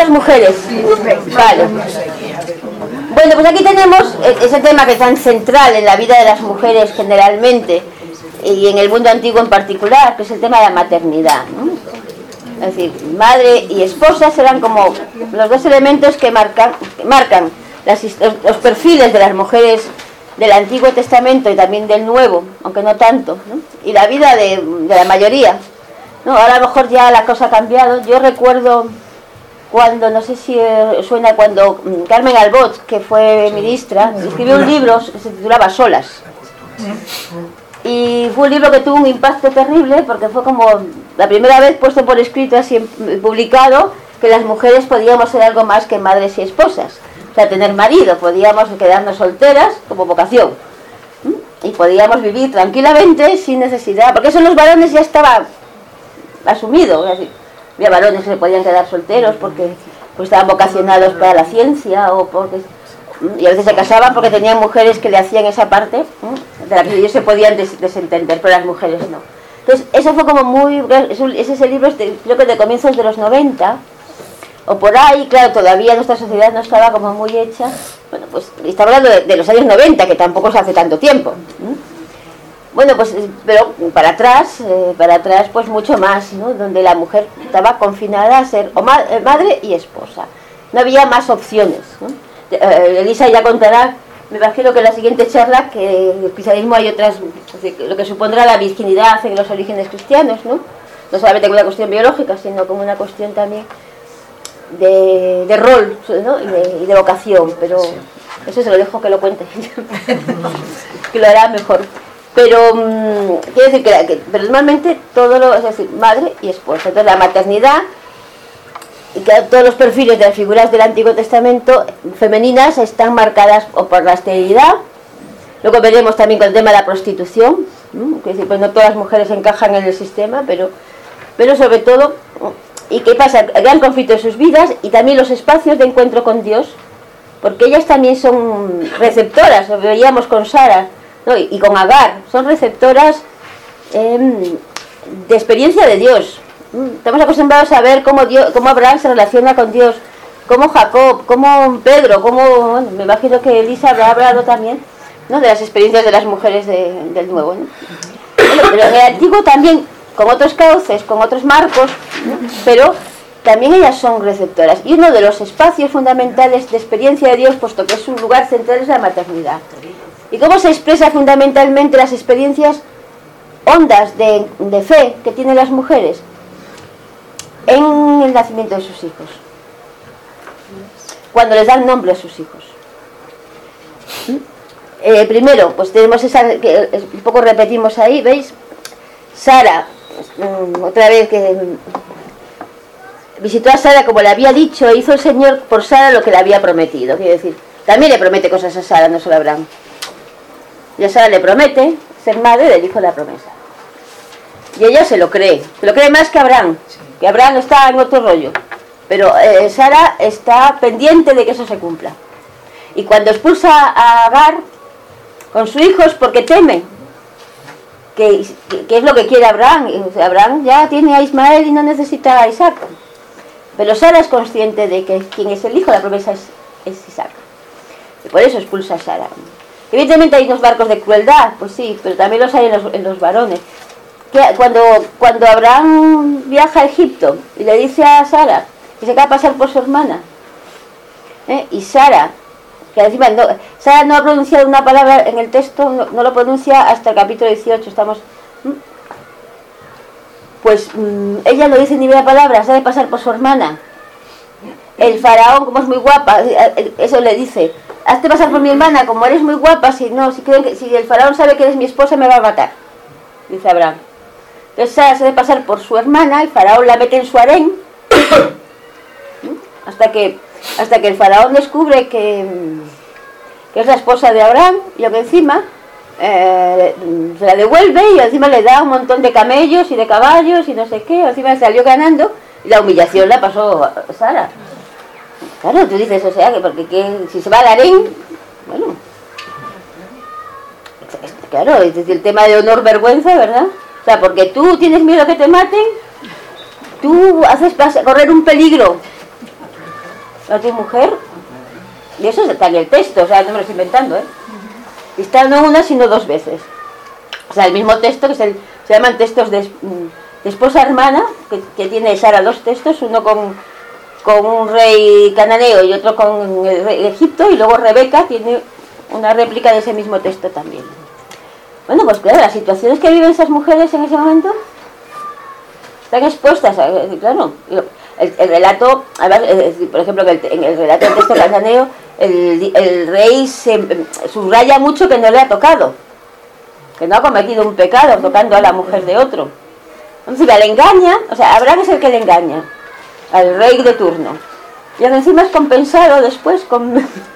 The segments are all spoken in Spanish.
mujeres. Vale. Bueno, pues aquí tenemos ese tema que es tan central en la vida de las mujeres generalmente y en el mundo antiguo en particular, que es el tema de la maternidad, ¿no? Es decir, madre y esposa serán como los dos elementos que marcan los perfiles de las mujeres del Antiguo Testamento y también del Nuevo, aunque no tanto, ¿no? Y la vida de la mayoría, ¿no? Ahora a lo mejor ya la cosa ha cambiado. Yo recuerdo cuando, no sé si suena, cuando Carmen Albot, que fue ministra, escribió un libro que se titulaba Solas. Y fue un libro que tuvo un impacto terrible porque fue como la primera vez puesto por escrito, así publicado, que las mujeres podíamos ser algo más que madres y esposas. O sea, tener marido, podíamos quedarnos solteras como vocación. Y podíamos vivir tranquilamente sin necesidad, porque eso en los varones ya estaba asumido. Es decir, había varones que se podían quedar solteros porque pues, estaban vocacionados para la ciencia o porque... Y a veces se casaban porque tenían mujeres que le hacían esa parte de la que ellos se podían desentender, pero las mujeres no. Entonces, eso fue como muy... Ese libro creo que de comienzos de los 90, o por ahí, claro, todavía nuestra sociedad no estaba como muy hecha. Bueno, pues está hablando de los años 90, que tampoco se hace tanto tiempo. Bueno, pues, pero para atrás pues mucho más, ¿no? Donde la mujer estaba confinada a ser o madre y esposa. No había más opciones, ¿no? Elisa ya contará, me imagino que en la siguiente charla, que en el cristianismo hay otras, lo que supondrá la virginidad en los orígenes cristianos, ¿no? No solamente como una cuestión biológica, sino como una cuestión también de rol, ¿no? y de vocación, pero eso se lo dejo que lo cuente, que lo hará mejor. Pero quiero decir que normalmente todo es decir, madre y esposa. Entonces la maternidad, y que todos los perfiles de las figuras del Antiguo Testamento femeninas están marcadas o por la esterilidad. Luego veremos también con el tema de la prostitución, ¿no? Que decir, pues no todas las mujeres encajan en el sistema, pero sobre todo, ¿y qué pasa? El gran conflicto de sus vidas y también los espacios de encuentro con Dios, porque ellas también son receptoras, lo veíamos con Sara, ¿no? y con Agar, son receptoras de experiencia de Dios. Estamos acostumbrados a ver cómo Abraham se relaciona con Dios, cómo Jacob, cómo Pedro, bueno, me imagino que Elisa habrá hablado también, ¿no? De las experiencias de las mujeres del Nuevo, ¿no? Bueno, pero en el Antiguo también, con otros cauces, con otros marcos, ¿no? Pero también ellas son receptoras. Y uno de los espacios fundamentales de experiencia de Dios, puesto que es un lugar central, es la maternidad. ¿Y cómo se expresa fundamentalmente las experiencias hondas de fe que tienen las mujeres? En el nacimiento de sus hijos, cuando les dan nombre a sus hijos. Primero, pues tenemos esa que un poco repetimos ahí, ¿veis? Sara, otra vez que visitó a Sara como le había dicho, hizo el Señor por Sara lo que le había prometido. Quiere decir, también le promete cosas a Sara, no solo a Abraham. Y a Sara le promete ser madre del hijo de la promesa. Y ella se lo cree más que Abraham. Que Abraham está en otro rollo, pero Sara está pendiente de que eso se cumpla. Y cuando expulsa a Agar con su hijo es porque teme, que es lo que quiere Abraham. Abraham ya tiene a Ismael y no necesita a Isaac. Pero Sara es consciente de que quien es el hijo de la promesa es Isaac. Y por eso expulsa a Sara. Evidentemente hay unos barcos de crueldad, pues sí, pero también los hay en los varones. Que cuando Abraham viaja a Egipto y le dice a Sara que se acaba de pasar por su hermana, y Sara, que encima Sara no ha pronunciado una palabra en el texto, no lo pronuncia hasta el capítulo 18, pues ella no dice ni una palabra, se ha de pasar por su hermana. El faraón, como es muy guapa, eso le dice, hazte pasar por mi hermana, como eres muy guapa, si el faraón sabe que eres mi esposa me va a matar, dice Abraham. Entonces Sara se debe pasar por su hermana, el faraón la mete en su harén, hasta que el faraón descubre que es la esposa de Abraham, y que encima se la devuelve y encima le da un montón de camellos y de caballos y no sé qué, encima salió ganando y la humillación la pasó a Sara. Claro, tú dices, o sea, que porque si se va al harén, bueno, claro, es decir, el tema de honor, vergüenza, ¿verdad? O sea, porque tú tienes miedo a que te maten, tú haces correr un peligro a tu mujer, y eso está en el texto, o sea, no me lo estoy inventando, y está no una sino dos veces. O sea, el mismo texto, que se llaman textos de esposa hermana, que tiene Sara dos textos, uno con un rey cananeo y otro con el rey de Egipto, y luego Rebeca tiene una réplica de ese mismo texto también. Bueno, pues claro, las situaciones que viven esas mujeres en ese momento están expuestas, claro. El relato, por ejemplo, en el relato del texto cananeo, el rey se subraya mucho que no le ha tocado, que no ha cometido un pecado tocando a la mujer de otro. Entonces, le engaña, o sea, Abraham es el que le engaña al rey de turno. Y encima es compensado después con...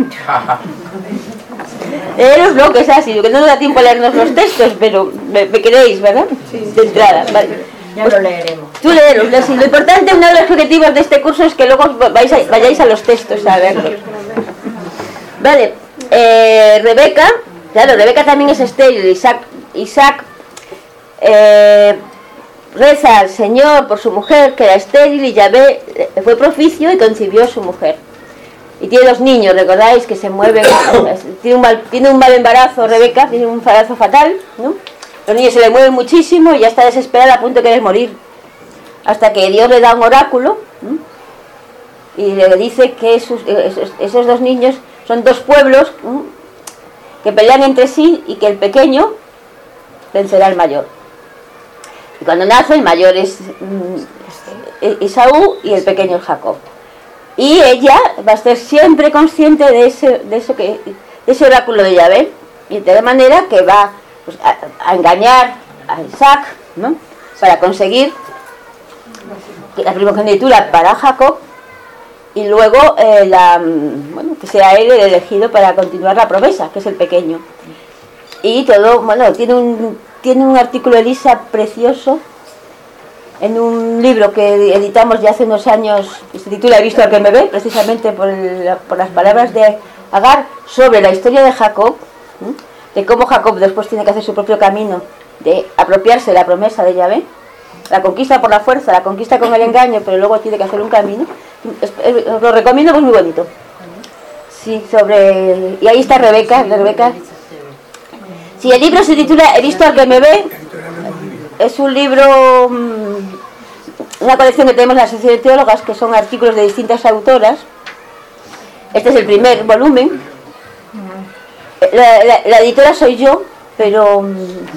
Leeros lo que es así, que no nos da tiempo a leernos los textos, pero me queréis, ¿verdad? Sí, de entrada, vale. Ya pues, lo leeremos. Tú léelos. Lo importante, uno de los objetivos de este curso es que luego vayáis a los textos a verlos. Vale, Rebeca, claro, Rebeca también es estéril. Isaac reza al Señor por su mujer, que era estéril, y Yahvé fue propicio y concibió a su mujer. Y tiene dos niños, recordáis, que se mueven, tiene un mal embarazo, Rebeca, tiene un embarazo fatal, ¿no? Los niños se le mueven muchísimo y ya está desesperada a punto de querer morir. Hasta que Dios le da un oráculo, ¿no? Y le dice que esos dos niños son dos pueblos, ¿no?, que pelean entre sí, y que el pequeño vencerá al mayor. Y cuando nace, el mayor es Esaú y el pequeño es Jacob. Y ella va a estar siempre consciente de ese oráculo de Yahvé, y de manera que va, pues, a engañar a Isaac, ¿no?, para conseguir la primogenitura para Jacob, y luego que sea él el elegido para continuar la promesa, que es el pequeño. Y todo, bueno, tiene un artículo Elisa precioso en un libro que editamos ya hace unos años, que se titula He visto al que me ve, precisamente por las palabras de Agar, sobre la historia de Jacob, ¿sí?, de cómo Jacob después tiene que hacer su propio camino de apropiarse de la promesa de Yahvé, la conquista por la fuerza, la conquista con el engaño, pero luego tiene que hacer un camino. Os lo recomiendo, pues muy bonito. Sí, y ahí está Rebeca. Sí, el libro se titula He visto al que me ve. Es un libro, una colección que tenemos en la Asociación de Teólogas, que son artículos de distintas autoras. Este es el primer volumen. La editora soy yo, pero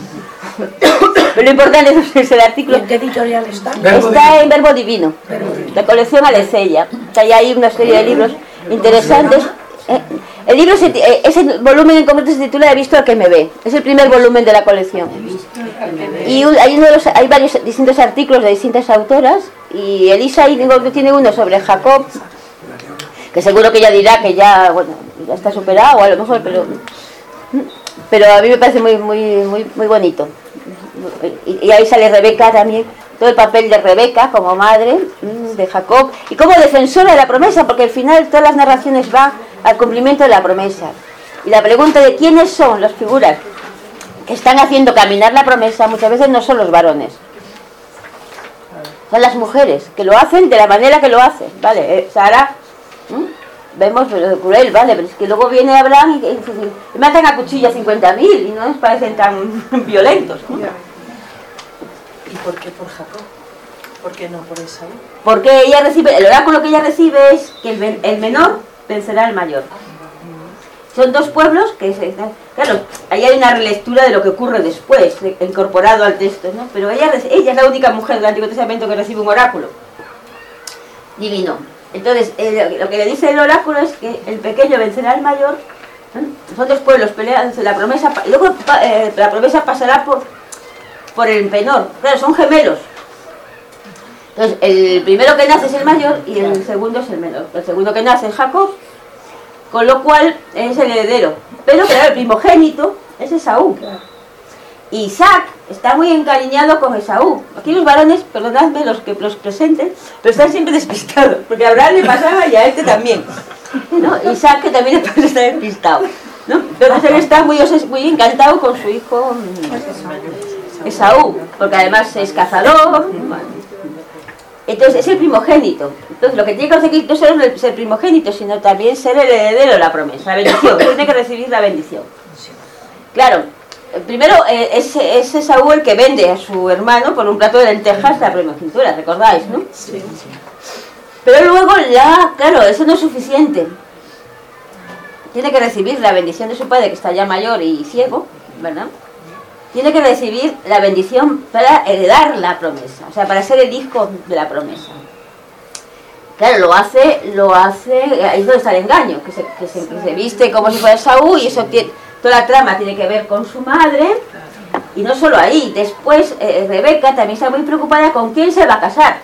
lo importante es el artículo. ¿Y en qué editorial está? Está en Verbo Divino, la colección Alecella. Hay ahí una serie de libros interesantes. El libro, ese volumen en concreto se titula He visto al que me ve. Es el primer volumen de la colección. Y hay varios distintos artículos de distintas autoras. Y Elisa tiene uno sobre Jacob, que seguro que ella dirá que ya está superado, o a lo mejor, pero a mí me parece muy bonito. Y ahí sale Rebeca también, todo el papel de Rebeca como madre de Jacob y como defensora de la promesa, porque al final todas las narraciones van al cumplimiento de la promesa. Y la pregunta de quiénes son las figuras que están haciendo caminar la promesa muchas veces no son los varones, son las mujeres, que lo hacen de la manera que lo hacen, ¿vale? Sara, vemos, pero cruel, ¿vale? Pero es que luego viene Abraham y matan a cuchilla 50.000 y no nos parecen tan violentos, ¿no? ¿Y por qué por Jacob? ¿Por qué no por Esaú? Porque ella recibe, el oráculo que ella recibe es que el menor vencerá al mayor. Son dos pueblos que, claro, ahí hay una relectura de lo que ocurre después, incorporado al texto, ¿no? Pero ella es la única mujer del Antiguo Testamento que recibe un oráculo divino. Entonces, lo que le dice el oráculo es que el pequeño vencerá al mayor, ¿no? Son dos pueblos peleándose la promesa, y luego la promesa pasará por el menor. Claro, son gemelos. Entonces, el primero que nace es el mayor y el segundo es el menor. El segundo que nace es Jacob, con lo cual es el heredero. Pero claro, el primogénito es Esaú. Isaac está muy encariñado con Esaú. Aquí los varones, perdonadme los presenten, pero están siempre despistados, porque a Abraham le pasaba y a este también, ¿no? Isaac, que también está despistado, ¿no? Entonces él está muy encantado con su hijo Esaú, porque además es cazador. Entonces es el primogénito. Entonces lo que tiene que conseguir no solo es ser primogénito, sino también ser el heredero de la promesa, la bendición. Tiene que recibir la bendición. Claro, primero es Esaú el que vende a su hermano por un plato de lentejas la primogenitura, ¿recordáis, no? Sí. Pero luego claro, eso no es suficiente. Tiene que recibir la bendición de su padre, que está ya mayor y ciego, ¿verdad? Tiene que recibir la bendición para heredar la promesa, o sea, para ser el hijo de la promesa. Claro, lo hace, ahí es donde está el engaño, que se viste como si fuera Esaú, y eso toda la trama tiene que ver con su madre, y no solo ahí, después Rebeca también está muy preocupada con quién se va a casar.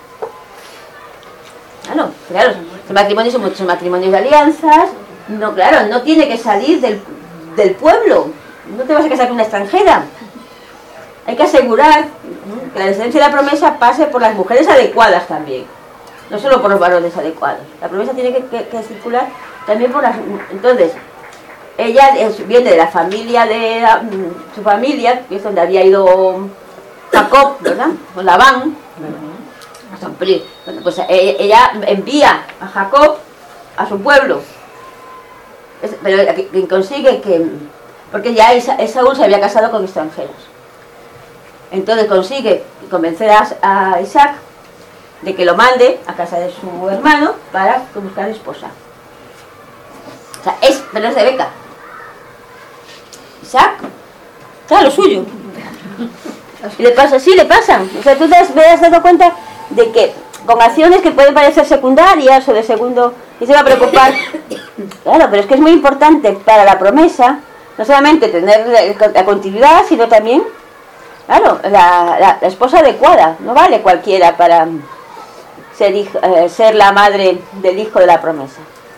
Claro, los matrimonios son muchos matrimonios de alianzas, no tiene que salir del pueblo, no te vas a casar con una extranjera. Hay que asegurar que la descendencia de la promesa pase por las mujeres adecuadas también, no solo por los varones adecuados. La promesa tiene que circular también por las... Entonces, ella viene de la familia su familia, que es donde había ido Jacob, ¿verdad? Con Labán. Bueno, pues ella envía a Jacob a su pueblo, pero quien consigue que... Porque ya Esaú se había casado con extranjeros. Entonces consigue convencer a Isaac de que lo mande a casa de su hermano para buscar esposa. O sea, pero es Rebeca. Isaac, claro, lo suyo. Y le pasan. O sea, tú me has dado cuenta de que con acciones que pueden parecer secundarias o de segundo, y se va a preocupar. Claro, pero es que es muy importante para la promesa, no solamente tener la continuidad, sino también, claro, la esposa adecuada. No vale cualquiera para ser la madre del hijo de la promesa.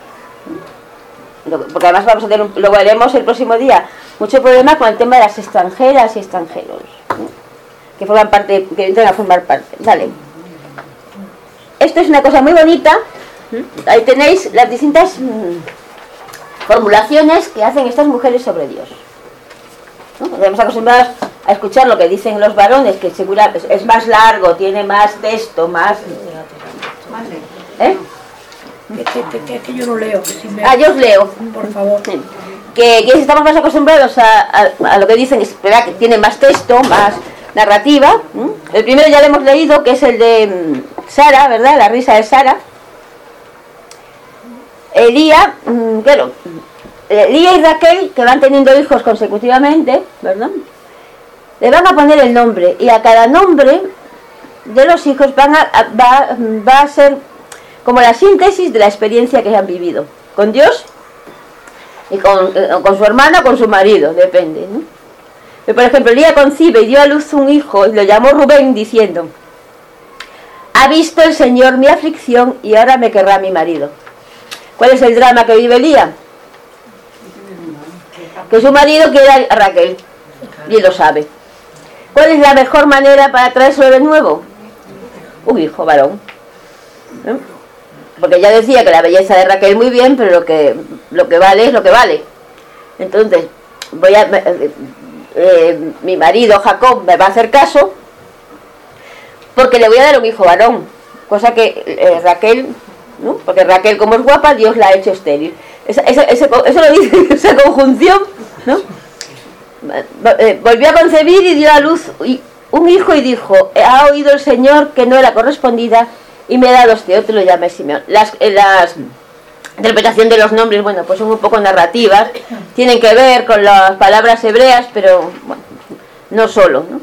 Porque además vamos a tener, lo veremos el próximo día, mucho problema con el tema de las extranjeras y extranjeros, ¿no? Que forman parte, que entran a formar parte. Vale. Esto es una cosa muy bonita. Ahí tenéis las distintas formulaciones que hacen estas mujeres sobre Dios, ¿no? Estamos acostumbrados a escuchar lo que dicen los varones, que seguramente es más largo, tiene más texto, más... Que yo no leo. Que si yo os leo. Por favor. Sí. Que estamos más acostumbrados a lo que dicen, que tiene más texto, más narrativa. El primero ya lo hemos leído, que es el de Sara, ¿verdad? La risa de Sara. Elía y Raquel, que van teniendo hijos consecutivamente, ¿verdad? Le van a poner el nombre, y a cada nombre de los hijos va a ser como la síntesis de la experiencia que han vivido con Dios y con su hermana o con su marido, depende, ¿no? Pero, por ejemplo, Elía concibe y dio a luz un hijo y lo llamó Rubén, diciendo: ha visto el Señor mi aflicción y ahora me querrá mi marido. ¿Cuál es el drama que vive Elía? Que su marido quiere a Raquel, y él lo sabe. ¿Cuál es la mejor manera para traérselo de nuevo? Un hijo varón, ¿no? Porque ya decía que la belleza de Raquel muy bien, pero lo que vale es lo que vale. Entonces, mi marido Jacob me va a hacer caso porque le voy a dar un hijo varón, cosa que Raquel, ¿no? Porque Raquel, como es guapa, Dios la ha hecho estéril. Eso lo dice esa conjunción, ¿no? Volvió a concebir y dio a luz un hijo y dijo: ha oído el Señor que no era correspondida y me ha dado este otro, lo llama Simeón. Las interpretación de los nombres, bueno, pues son un poco narrativas, tienen que ver con las palabras hebreas, pero bueno, no solo, ¿no?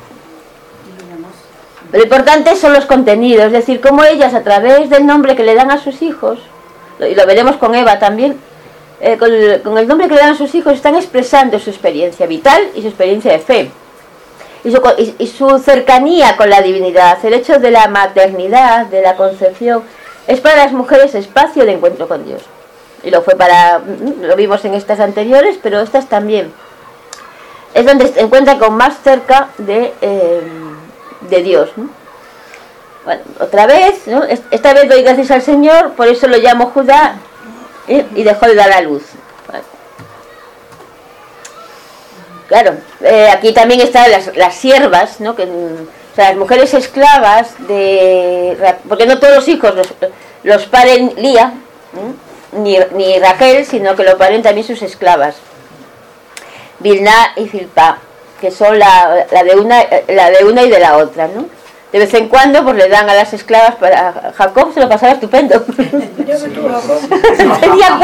Lo importante son los contenidos, es decir, cómo ellas, a través del nombre que le dan a sus hijos, y lo veremos con Eva también, con el nombre que le dan a sus hijos, están expresando su experiencia vital y su experiencia de fe. Y su cercanía con la divinidad, el hecho de la maternidad, de la concepción, es para las mujeres espacio de encuentro con Dios. Y lo vimos en estas anteriores, pero estas también. Es donde se encuentra con más cerca de Dios, ¿no? Bueno, otra vez, ¿no? Esta vez doy gracias al Señor, por eso lo llamo Judá, y dejó de dar a luz. Claro, aquí también están las siervas, ¿no? Que O sea, las mujeres esclavas porque no todos los hijos los paren Lía, ni Raquel, sino que lo paren también sus esclavas, Bilná y Zilpá, que son la de una y de la otra, ¿no? De vez en cuando pues le dan a las esclavas para Jacob, se lo pasaba estupendo. Tenía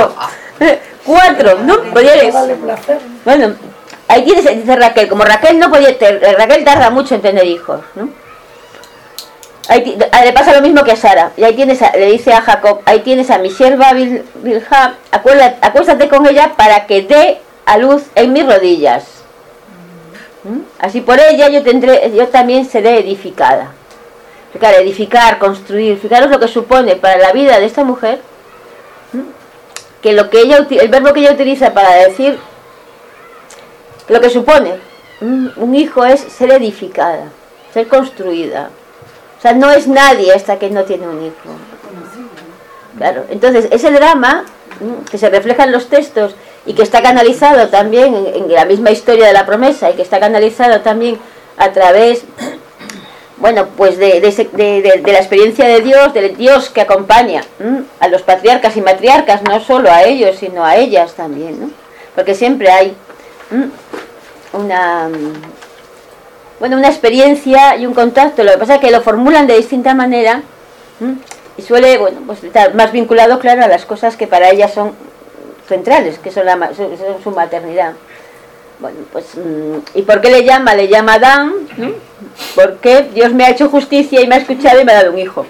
4, ¿no? Bueno, ahí tienes, dice Raquel, como Raquel no podía, Raquel tarda mucho en tener hijos, ¿no? Ahí, le pasa lo mismo que a Sara, y ahí tienes, le dice a Jacob, ahí tienes a mi sierva Bilhá, acuéstate con ella para que dé a luz en mis rodillas. Así por ella yo también seré edificada. Claro, edificar, construir, fijaros lo que supone para la vida de esta mujer, que el verbo que ella utiliza para decir lo que supone un hijo es ser edificada, ser construida. O sea, no es nadie hasta que no tiene un hijo. Claro, entonces ese drama que se refleja en los textos y que está canalizado también en la misma historia de la promesa, y que está canalizado también a través, bueno, pues de la experiencia de Dios, del Dios que acompaña a los patriarcas y matriarcas, no solo a ellos, sino a ellas también, ¿no? Porque siempre hay una experiencia y un contacto. Lo que pasa es que lo formulan de distinta manera, y suele, bueno, pues estar más vinculado, claro, a las cosas que para ellas son centrales, que son su maternidad. Bueno, pues, ¿y por qué le llama? Le llama Adán, ¿no? Porque Dios me ha hecho justicia y me ha escuchado y me ha dado un hijo.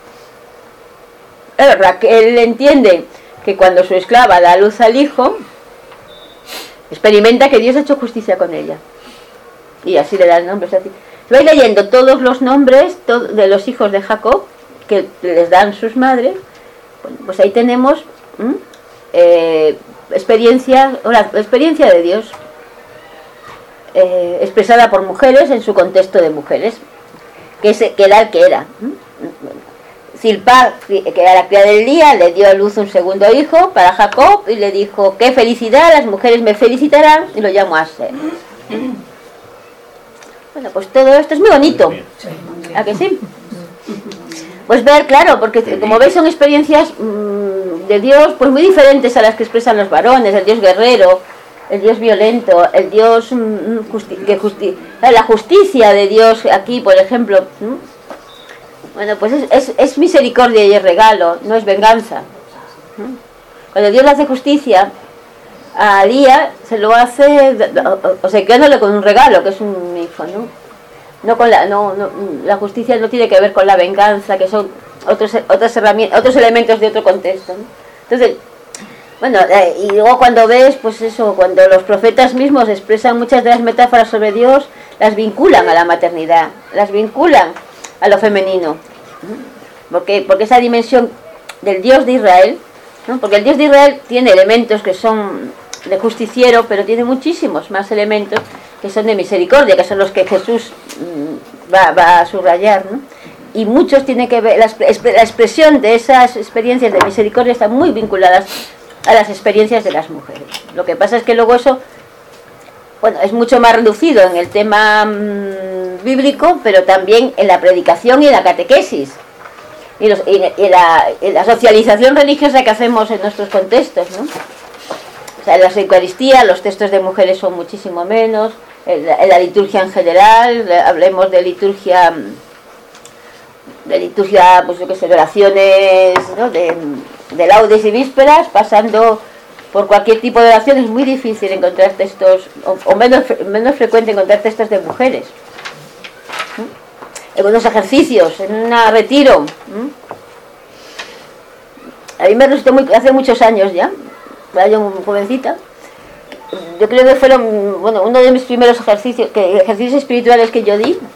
Raquel entiende que cuando su esclava da a luz al hijo, experimenta que Dios ha hecho justicia con ella. Y así le da el nombre. Se va leyendo todos los nombres de los hijos de Jacob, que les dan sus madres. Bueno, pues ahí tenemos experiencia de Dios, expresada por mujeres en su contexto de mujeres, que era el que era. Zilpá, que era la criada del día, le dio a luz un segundo hijo para Jacob y le dijo: qué felicidad, las mujeres me felicitarán, y lo llamó Aser. Bueno, pues todo esto es muy bonito, ¿a que sí? Pues ver, claro, porque como veis son experiencias de Dios pues muy diferentes a las que expresan los varones, el Dios guerrero, el Dios violento, el Dios la justicia de Dios aquí, por ejemplo. Bueno, pues es misericordia y es regalo, no es venganza. Cuando Dios le hace justicia a Lía, se lo hace, o sea, quedándole con un regalo, que es un hijo, ¿no? No con la justicia no tiene que ver con la venganza, que son otras herramientas, otros elementos de otro contexto, ¿no? Entonces, bueno, y luego cuando ves, pues eso, cuando los profetas mismos expresan muchas de las metáforas sobre Dios, las vinculan a la maternidad, las vinculan a lo femenino, porque esa dimensión del Dios de Israel, ¿no? Porque el Dios de Israel tiene elementos que son de justiciero, pero tiene muchísimos más elementos que son de misericordia, que son los que Jesús va a subrayar, ¿no? Y muchos tienen que ver, la expresión de esas experiencias de misericordia están muy vinculadas a las experiencias de las mujeres. Lo que pasa es que luego eso, bueno, es mucho más reducido en el tema bíblico, pero también en la predicación y en la catequesis y en la socialización religiosa que hacemos en nuestros contextos, ¿no? O sea, en las Eucaristías los textos de mujeres son muchísimo menos, en la liturgia en general, hablemos de liturgia, pues yo qué sé, de oraciones, ¿no? de laudes y vísperas, pasando por cualquier tipo de oración. Es muy difícil encontrar textos, o menos frecuente encontrar textos de mujeres. En unos ejercicios, en un retiro. A mí me resultó hace muchos años ya, era yo muy jovencita. Yo creo que fueron, bueno, uno de mis primeros ejercicios espirituales que yo di.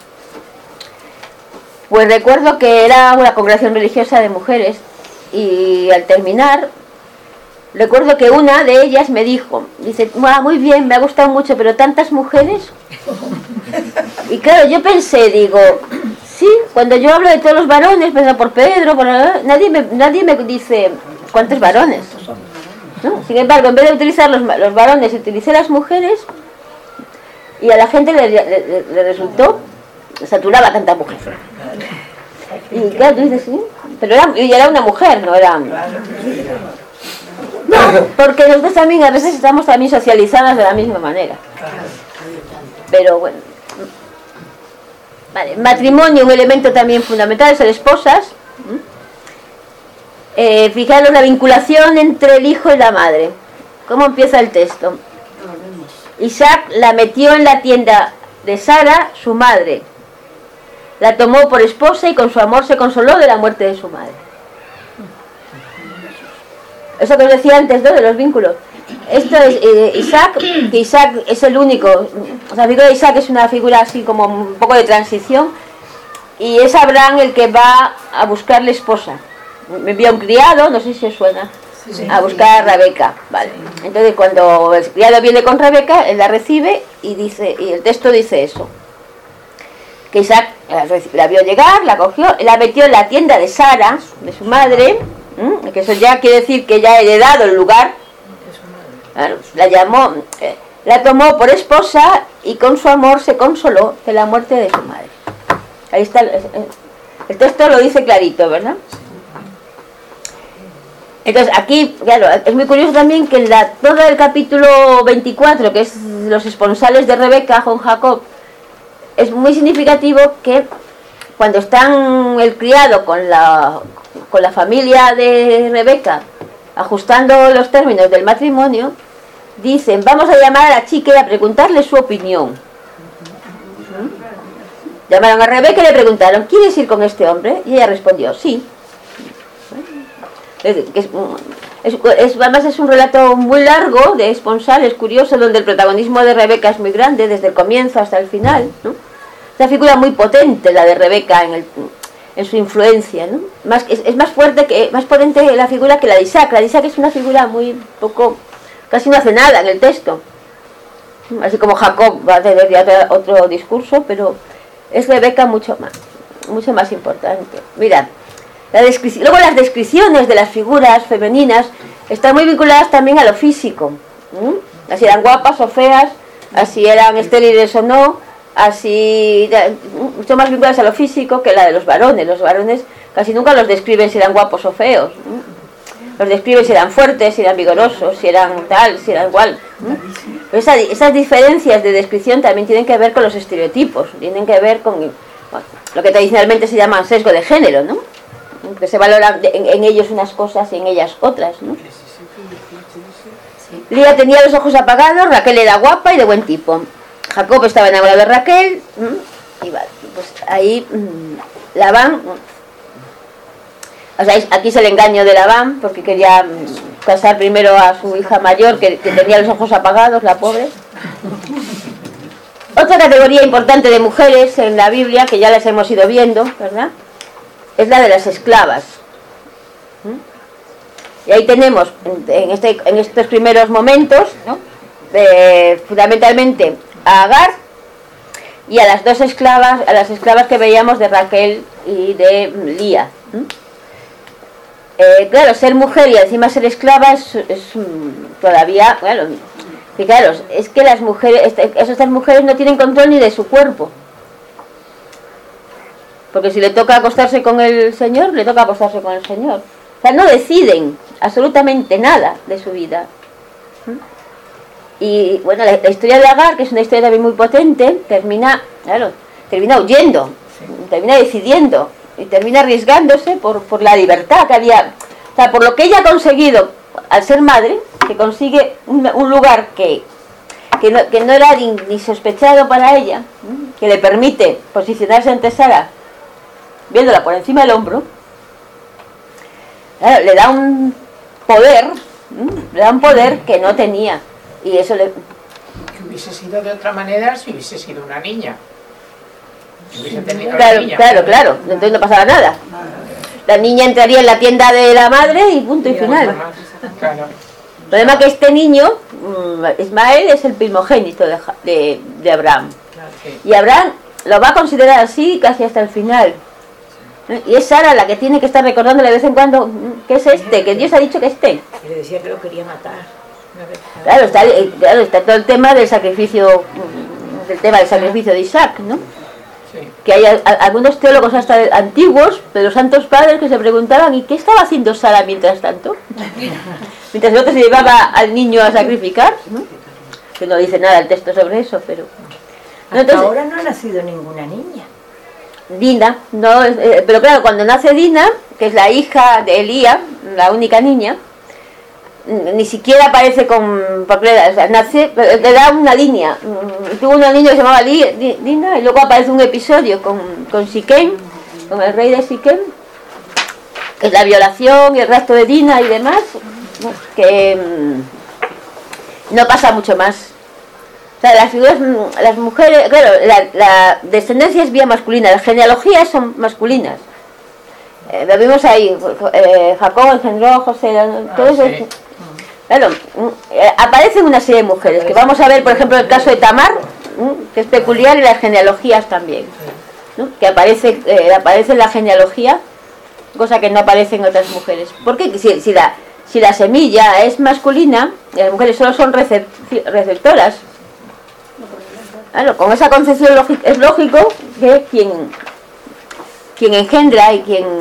Pues recuerdo que era una congregación religiosa de mujeres, y al terminar, recuerdo que una de ellas me dijo, dice, muy bien, me ha gustado mucho, pero tantas mujeres. Y claro, yo pensé, digo, sí, cuando yo hablo de todos los varones, empezando por Pedro, nadie me dice cuántos varones, ¿no? Sin embargo, en vez de utilizar los varones, utilicé las mujeres, y a la gente le resultó saturaba tanta mujer. Y claro, tú dices, sí, pero era una mujer, no era... No, porque nosotros también a veces estamos también socializadas de la misma manera. Pero bueno. Vale, matrimonio, un elemento también fundamental, ser esposas. Fijaros la vinculación entre el hijo y la madre. ¿Cómo empieza el texto? Isaac la metió en la tienda de Sara, su madre. La tomó por esposa y con su amor se consoló de la muerte de su madre. Eso que os decía antes, ¿no?, de los vínculos. Esto es Isaac, que Isaac es el único. O sea, la figura de Isaac es una figura así como un poco de transición. Y es Abraham el que va a buscarle esposa. Me envía un criado, no sé si os suena, a buscar a Rebeca. Vale. Entonces cuando el criado viene con Rebeca, él la recibe y dice, y el texto dice eso. Que Isaac la vio llegar, la cogió, la metió en la tienda de Sara, de su madre, que eso ya quiere decir que ya ha heredado el lugar. Claro, la llamó, la tomó por esposa y con su amor se consoló de la muerte de su madre. Ahí está, el texto lo dice clarito, ¿verdad? Entonces aquí, claro, es muy curioso también que todo el capítulo 24, que es los esponsales de Rebeca con Jacob, es muy significativo que cuando están el criado con la familia de Rebeca ajustando los términos del matrimonio, dicen, vamos a llamar a la chica y a preguntarle su opinión. Llamaron a Rebeca y le preguntaron, ¿quieres ir con este hombre? Y ella respondió, sí. Además es un relato muy largo de esponsales, curioso, donde el protagonismo de Rebeca es muy grande, desde el comienzo hasta el final, ¿no? Es una figura muy potente la de Rebeca en su influencia, ¿no? Es más fuerte, más potente la figura que la de Isaac. La de Isaac es una figura muy poco, casi no hace nada en el texto. Así como Jacob va a tener ya otro discurso, pero es Rebeca mucho más importante. Mirad. Luego las descripciones de las figuras femeninas están muy vinculadas también a lo físico. Así eran guapas o feas, así eran estériles o no, así mucho más vinculadas a lo físico que la de los varones. Los varones casi nunca los describen si eran guapos o feos. Los describen si eran fuertes, si eran vigorosos, si eran tal, si eran igual. Pero esas diferencias de descripción también tienen que ver con los estereotipos, tienen que ver con lo que tradicionalmente se llama sesgo de género, ¿no? Que se valoran en ellos unas cosas y en ellas otras, ¿no? Lía tenía los ojos apagados, Raquel era guapa y de buen tipo. Jacob estaba enamorado de Raquel, y vale, pues ahí Labán, o sea, aquí es el engaño de Labán, porque quería casar primero a su hija mayor, que tenía los ojos apagados, la pobre. Otra categoría importante de mujeres en la Biblia, que ya las hemos ido viendo, ¿verdad?, es la de las esclavas. Y ahí tenemos en estos primeros momentos, ¿no?, fundamentalmente a Agar y a las dos esclavas, a las esclavas que veíamos de Raquel y de Lía. Claro, ser mujer y encima ser esclava es todavía, claro, fijaros, es que las mujeres, esas mujeres no tienen control ni de su cuerpo. Porque si le toca acostarse con el Señor, le toca acostarse con el Señor. O sea, no deciden absolutamente nada de su vida. Y bueno, la historia de Agar, que es una historia también muy potente, termina huyendo, termina decidiendo y termina arriesgándose por la libertad que había. O sea, por lo que ella ha conseguido al ser madre, que consigue un lugar que no era ni sospechado para ella, que le permite posicionarse ante Sara viéndola por encima del hombro, claro, le da un poder que no tenía, y eso le... Que hubiese sido de otra manera si hubiese sido una niña. Si hubiese tenido claro, niña. Claro, entonces no pasaba nada. La niña entraría en la tienda de la madre y punto y final. Claro. El problema es que este niño, Ismael, es el primogénito de Abraham. Y Abraham lo va a considerar así casi hasta el final. Y es Sara la que tiene que estar recordándole de vez en cuando que es que Dios ha dicho que Y le decía que lo quería matar. Claro, está todo el tema del sacrificio de Isaac, ¿no? Sí. Que hay algunos teólogos hasta antiguos, de los santos padres, que se preguntaban, ¿y qué estaba haciendo Sara mientras tanto? Mientras el otro se llevaba al niño a sacrificar, ¿no? Que no dice nada el texto sobre eso, pero... Hasta ahora no ha nacido ninguna niña. Dina, no, pero claro, cuando nace Dina, que es la hija de Elía, la única niña, ni siquiera aparece con... porque le da una línea. Tuvo una niña que se llamaba Dina, y luego aparece un episodio con Siquem, con el rey de Siquem, que es la violación y el rapto de Dina y demás, que no pasa mucho más. O sea, las mujeres, claro, la descendencia es vía masculina, las genealogías son masculinas. Lo vimos ahí, Jacob engendró a José, todo eso. Sí. Claro, aparecen una serie de mujeres, que vamos a ver, por ejemplo, el caso de Tamar, que es peculiar, y las genealogías también, ¿no? Que aparece en la genealogía, cosa que no aparece en otras mujeres. Porque si la semilla es masculina, y las mujeres solo son receptoras, claro, con esa concepción es lógico que quien engendra y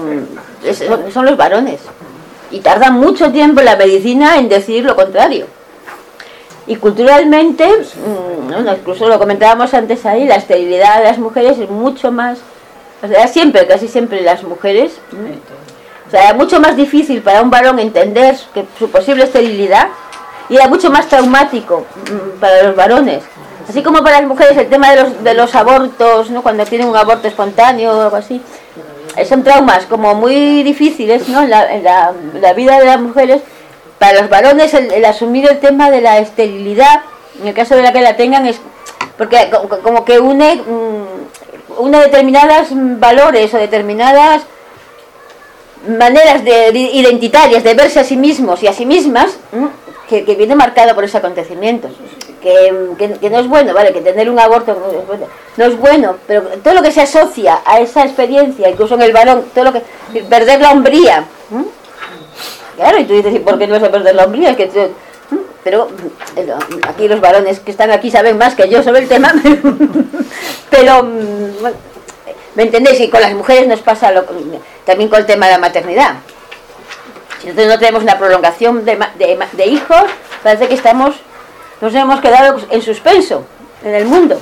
son los varones. Y tarda mucho tiempo en la medicina en decir lo contrario. Y culturalmente, incluso lo comentábamos antes ahí, la esterilidad de las mujeres es mucho más, o sea, casi siempre las mujeres, o sea, era mucho más difícil para un varón entender que su posible esterilidad, y era mucho más traumático para los varones. Así como para las mujeres el tema de los abortos, ¿no? Cuando tienen un aborto espontáneo o algo así, son traumas como muy difíciles, ¿no? en la vida de las mujeres. Para los varones el asumir el tema de la esterilidad, en el caso de la que la tengan, es porque como que une determinados valores o determinadas maneras identitarias de verse a sí mismos y a sí mismas, que viene marcado por ese acontecimiento, que no es bueno, vale, que tener un aborto no es bueno, pero todo lo que se asocia a esa experiencia, incluso en el varón, todo lo que perder la hombría, claro, y tú dices, ¿y por qué no vas a perder la hombría? Pero aquí los varones que están aquí saben más que yo sobre el tema, pero ¿me entendéis? Y con las mujeres nos pasa también con el tema de la maternidad. Si nosotros no tenemos una prolongación de hijos, parece que nos hemos quedado en suspenso en el mundo.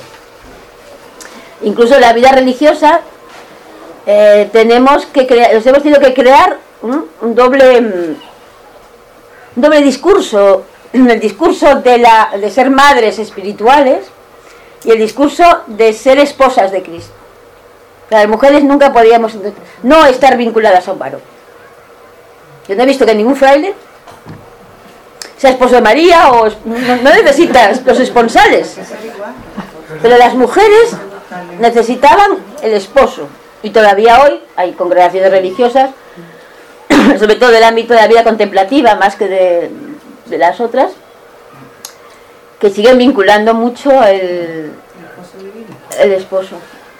Incluso en la vida religiosa nos hemos tenido que crear un doble discurso, el discurso de ser madres espirituales y el discurso de ser esposas de Cristo. Las mujeres nunca podíamos no estar vinculadas a un varón. Yo no he visto que ningún fraile sea esposo de María o no necesitas los esponsales, pero las mujeres necesitaban el esposo, y todavía hoy hay congregaciones religiosas, sobre todo del ámbito de la vida contemplativa más que de las otras, que siguen vinculando mucho el esposo,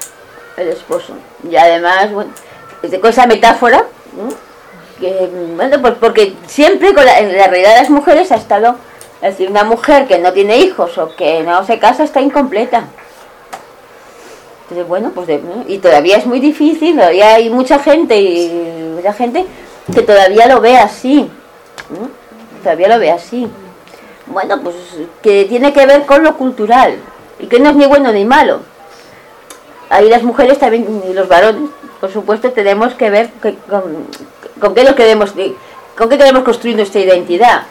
y además, bueno, con esa metáfora, ¿no? Bueno, pues porque siempre en la realidad de las mujeres ha estado, es decir, una mujer que no tiene hijos o que no se casa está incompleta. Entonces, bueno, pues y todavía es muy difícil, todavía hay mucha gente que todavía lo ve así, ¿no? Todavía lo ve así. Bueno, pues que tiene que ver con lo cultural y que no es ni bueno ni malo. Ahí las mujeres también y los varones, por supuesto, tenemos que ver con qué queremos construir nuestra identidad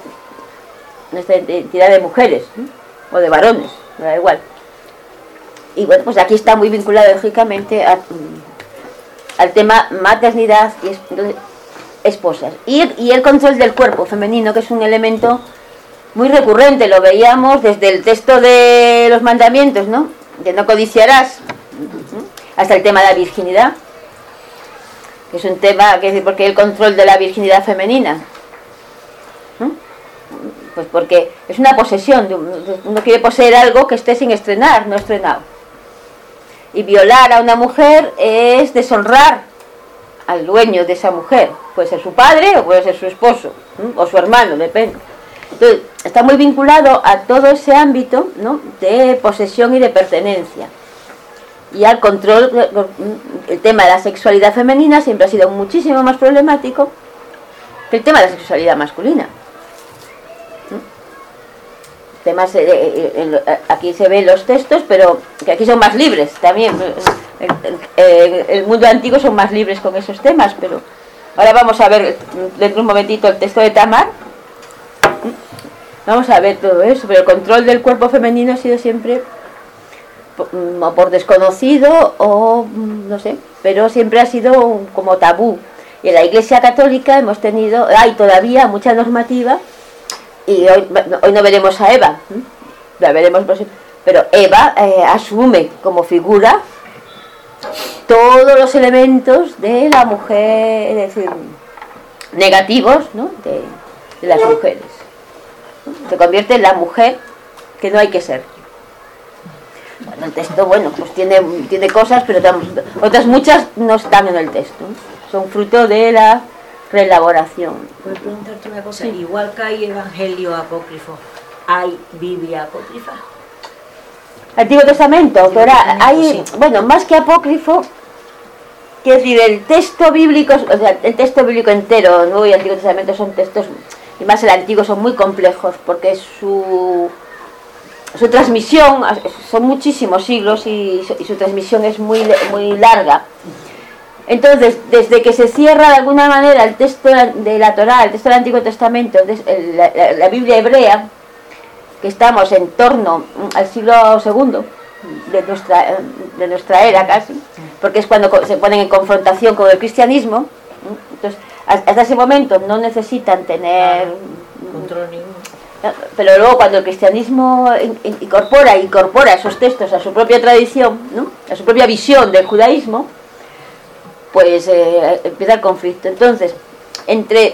de mujeres, ¿no? O de varones, me da igual. Y bueno, pues aquí está muy vinculado lógicamente al tema maternidad y esposas. Y el control del cuerpo femenino, que es un elemento muy recurrente, lo veíamos desde el texto de los mandamientos, ¿no? De no codiciarás, hasta el tema de la virginidad, que es un tema, porque el control de la virginidad femenina, pues porque es una posesión, uno quiere poseer algo que esté sin estrenar, no estrenado. Y violar a una mujer es deshonrar al dueño de esa mujer, puede ser su padre o puede ser su esposo, o su hermano, depende. Entonces, está muy vinculado a todo ese ámbito, ¿no? De posesión y de pertenencia. y al control. El tema de la sexualidad femenina siempre ha sido muchísimo más problemático que el tema de la sexualidad masculina. Temas aquí se ven los textos, pero que aquí son más libres también. El mundo antiguo son más libres con esos temas, pero ahora vamos a ver dentro de un momentito el texto de Tamar. Vamos a ver todo eso, pero el control del cuerpo femenino ha sido siempre o por desconocido o no sé, pero siempre ha sido como tabú. Y en la Iglesia Católica hemos tenido, hay todavía mucha normativa. Y hoy no veremos a Eva, la veremos, pero Eva asume como figura todos los elementos de la mujer, es decir, negativos, ¿no?, de las mujeres. Se convierte en la mujer que no hay que ser. Bueno, el texto, bueno, pues tiene cosas, pero otras muchas no están en el texto, ¿no? Son fruto de la reelaboración. ¿Puedo preguntarte una cosa? Sí. Igual que hay evangelio apócrifo, ¿hay Biblia apócrifa? Antiguo Testamento, Torá, hay, sí. Bueno, más que apócrifo, quiero decir, el texto bíblico, o sea, el texto bíblico entero, Nuevo y Antiguo Testamento son textos, y más el Antiguo, son muy complejos, porque su transmisión, son muchísimos siglos y su transmisión es muy larga. Entonces, desde que se cierra de alguna manera el texto de la Torá, el texto del Antiguo Testamento, la Biblia hebrea, que estamos en torno al siglo II de nuestra era casi, porque es cuando se ponen en confrontación con el cristianismo. Entonces, hasta ese momento no necesitan tener control ninguno. Pero luego cuando el cristianismo incorpora esos textos a su propia tradición, ¿no?, a su propia visión del judaísmo, pues empieza el conflicto. Entonces, entre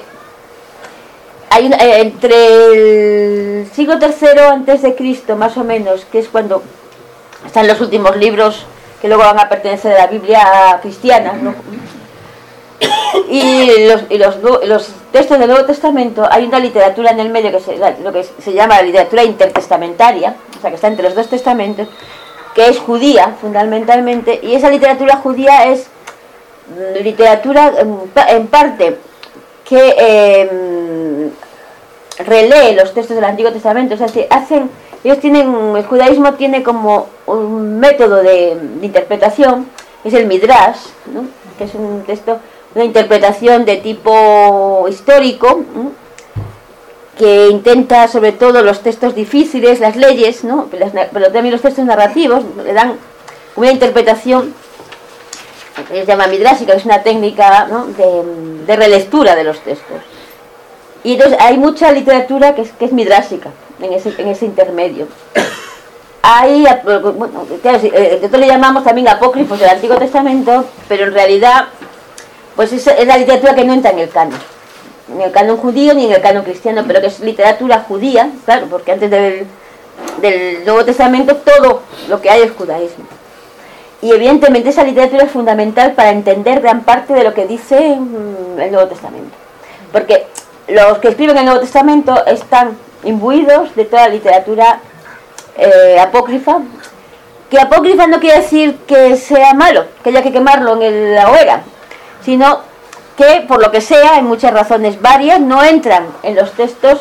el siglo III antes de Cristo, más o menos, que es cuando están los últimos libros que luego van a pertenecer a la Biblia cristiana, ¿no?, y los textos del Nuevo Testamento, hay una literatura en el medio lo que se llama la literatura intertestamentaria, o sea, que está entre los dos testamentos, que es judía fundamentalmente, y esa literatura judía es literatura en parte que relee los textos del Antiguo Testamento. O sea, el judaísmo tiene como un método de interpretación, es el Midrash, ¿no?, que es un texto, una interpretación de tipo histórico, ¿no?, que intenta sobre todo los textos difíciles, las leyes, ¿no?, pero también los textos narrativos, le dan una interpretación que se llama midrásica, que es una técnica, ¿no?, de relectura de los textos. Y entonces hay mucha literatura que es midrásica en ese intermedio. Hay, bueno, claro, nosotros le llamamos también apócrifos del Antiguo Testamento, pero en realidad pues es la literatura que no entra en el canon judío ni en el canon cristiano, pero que es literatura judía, claro, porque antes del Nuevo Testamento todo lo que hay es judaísmo. Y evidentemente esa literatura es fundamental para entender gran parte de lo que dice el Nuevo Testamento, porque los que escriben el Nuevo Testamento están imbuidos de toda la literatura apócrifa, que apócrifa no quiere decir que sea malo, que haya que quemarlo en la hoguera, sino que por lo que sea, en muchas razones varias, no entran en los textos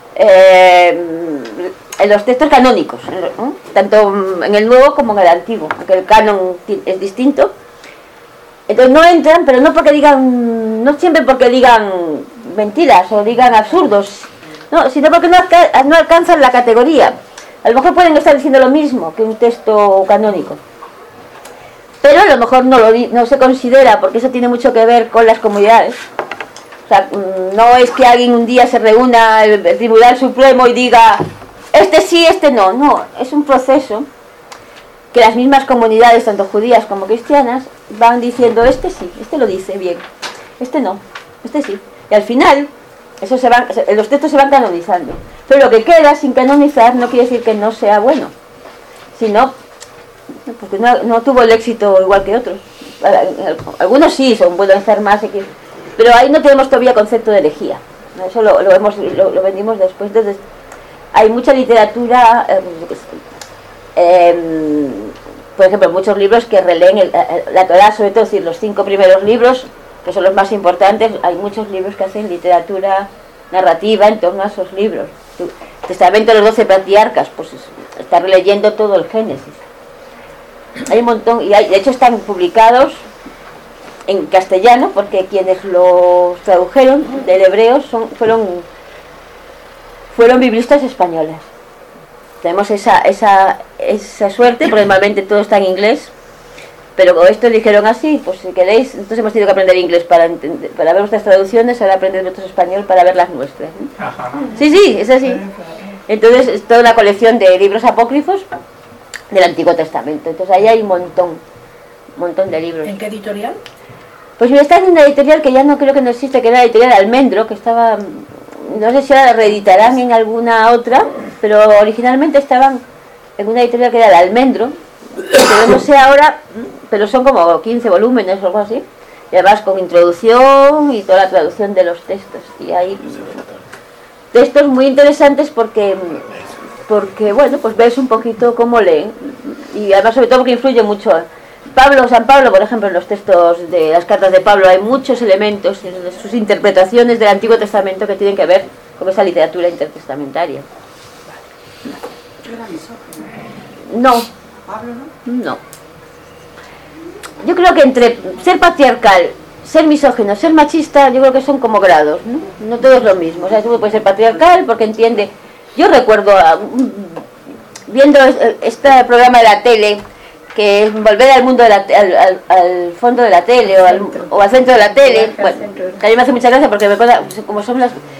canónicos, tanto en el Nuevo como en el Antiguo, aunque el canon es distinto. Entonces no entran, pero no porque digan, no siempre porque digan mentiras o digan absurdos, no, sino porque no alcanzan la categoría. A lo mejor pueden estar diciendo lo mismo que un texto canónico, pero a lo mejor no se considera, porque eso tiene mucho que ver con las comunidades. O sea, no es que alguien un día se reúna el Tribunal Supremo y diga este sí, este no. No, es un proceso que las mismas comunidades, tanto judías como cristianas, van diciendo este sí, este lo dice bien, este no, este sí. Y al final los textos se van canonizando, pero lo que queda sin canonizar no quiere decir que no sea bueno, sino porque no tuvo el éxito igual que otros. Algunos sí son buenos hacer más, pero ahí no tenemos todavía concepto de herejía, eso lo venimos después. Entonces hay mucha literatura por ejemplo, muchos libros que releen la Torá, sobre todo, es decir, los 5 primeros libros, que son los más importantes. Hay muchos libros que hacen literatura narrativa en torno a esos libros. El Testamento de los 12 patriarcas, pues está releyendo todo el Génesis. Hay un montón, y de hecho están publicados en castellano, porque quienes los tradujeron del hebreo fueron biblistas españolas. Tenemos esa suerte, porque normalmente todo está en inglés, pero como esto dijeron así, pues si queréis, entonces hemos tenido que aprender inglés para ver nuestras traducciones, ahora aprender nuestro español para ver las nuestras, ¿no? Sí, es así. Entonces es toda una colección de libros apócrifos del Antiguo Testamento. Entonces ahí hay un montón de libros. ¿En qué editorial? Pues mira, está en una editorial que ya no creo que no existe, que era la editorial Almendro, que estaba, no sé si ahora la reeditarán en alguna otra, pero originalmente estaban en una editorial que era el Almendro, pero no sé ahora, pero son como 15 volúmenes o algo así, y además con introducción y toda la traducción de los textos. Y hay textos muy interesantes porque bueno, pues ves un poquito cómo leen, y además sobre todo porque influye mucho. San Pablo, por ejemplo, en los textos de las cartas de Pablo hay muchos elementos en sus interpretaciones del Antiguo Testamento que tienen que ver con esa literatura intertestamentaria. No. No. Yo creo que entre ser patriarcal, ser misógino, ser machista, yo creo que son como grados, ¿no? No todo es lo mismo. O sea, tú puedes ser patriarcal porque entiende. Yo recuerdo viendo este programa de la tele, que es volver al mundo al fondo de la tele o al centro de la tele. Bueno, que a mí me hace mucha gracia porque me acuerdo, como son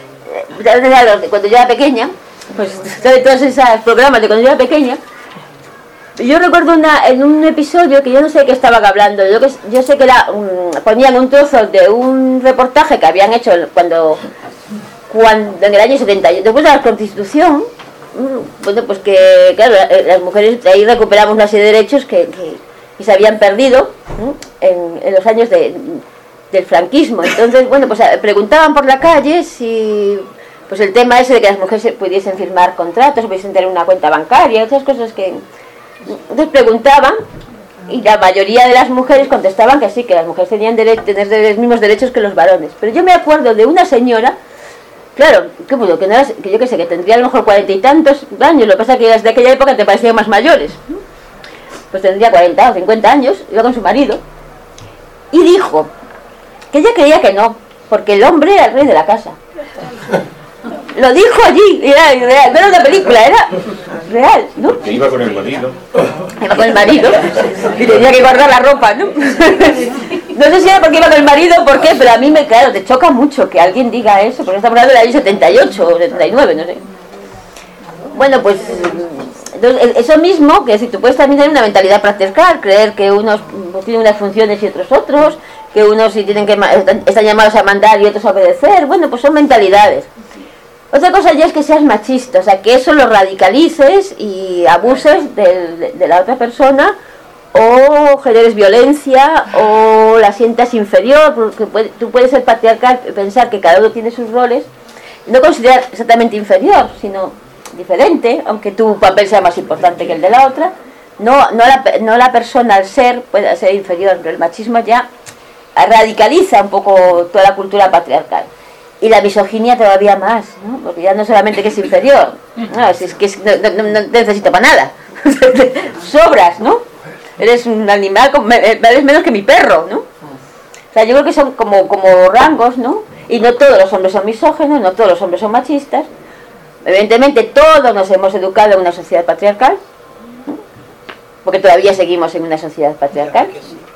cuando yo era pequeña, pues todos esos programas de cuando yo era pequeña. Yo recuerdo en un episodio que yo no sé de qué estaban hablando. Yo sé que ponían un trozo de un reportaje que habían hecho cuando en el año 70, después de la Constitución. Bueno, pues que claro, las mujeres ahí recuperamos una serie de derechos que se habían perdido, ¿no? en los años del franquismo. Entonces, bueno, pues preguntaban por la calle si pues el tema ese de que las mujeres pudiesen firmar contratos, pudiesen tener una cuenta bancaria, otras cosas que entonces preguntaban, y la mayoría de las mujeres contestaban que sí, que las mujeres tenían tener los mismos derechos que los varones. Pero yo me acuerdo de una señora. Claro, que yo qué sé, que tendría a lo mejor 40 y tantos años, lo que pasa es que desde aquella época te parecían más mayores. Pues tendría 40 o 50 años, iba con su marido, y dijo que ella creía que no, porque el hombre era el rey de la casa. Lo dijo allí, era real, no era una película, era real, ¿no? Que iba con el marido. Iba con el marido, y tenía que guardar la ropa, ¿no? No sé si era porque iba con el marido o por qué, pero a mí claro, te choca mucho que alguien diga eso, porque estamos hablando del año 78 o 79, no sé. Bueno, pues entonces, eso mismo, que si tú puedes también tener una mentalidad patriarcal, creer que unos tienen unas funciones y otros, que unos sí están llamados a mandar y otros a obedecer, bueno, pues son mentalidades. Otra cosa ya es que seas machista, o sea, que eso lo radicalices y abuses de la otra persona, o generes violencia, o la sientas inferior, porque tú puedes ser patriarcal, pensar que cada uno tiene sus roles, no considerar exactamente inferior, sino diferente, aunque tu papel sea más importante que el de la otra. No la persona al ser puede ser inferior, pero el machismo ya radicaliza un poco toda la cultura patriarcal. Y la misoginia todavía más, ¿no? Porque ya no solamente que es inferior, no, es que no te necesito para nada, sobras, ¿no? Eres un animal, vales menos que mi perro, ¿no? O sea, yo creo que son como rangos, ¿no? Y no todos los hombres son misóginos, no todos los hombres son machistas. Evidentemente todos nos hemos educado en una sociedad patriarcal, ¿no? Porque todavía seguimos en una sociedad patriarcal.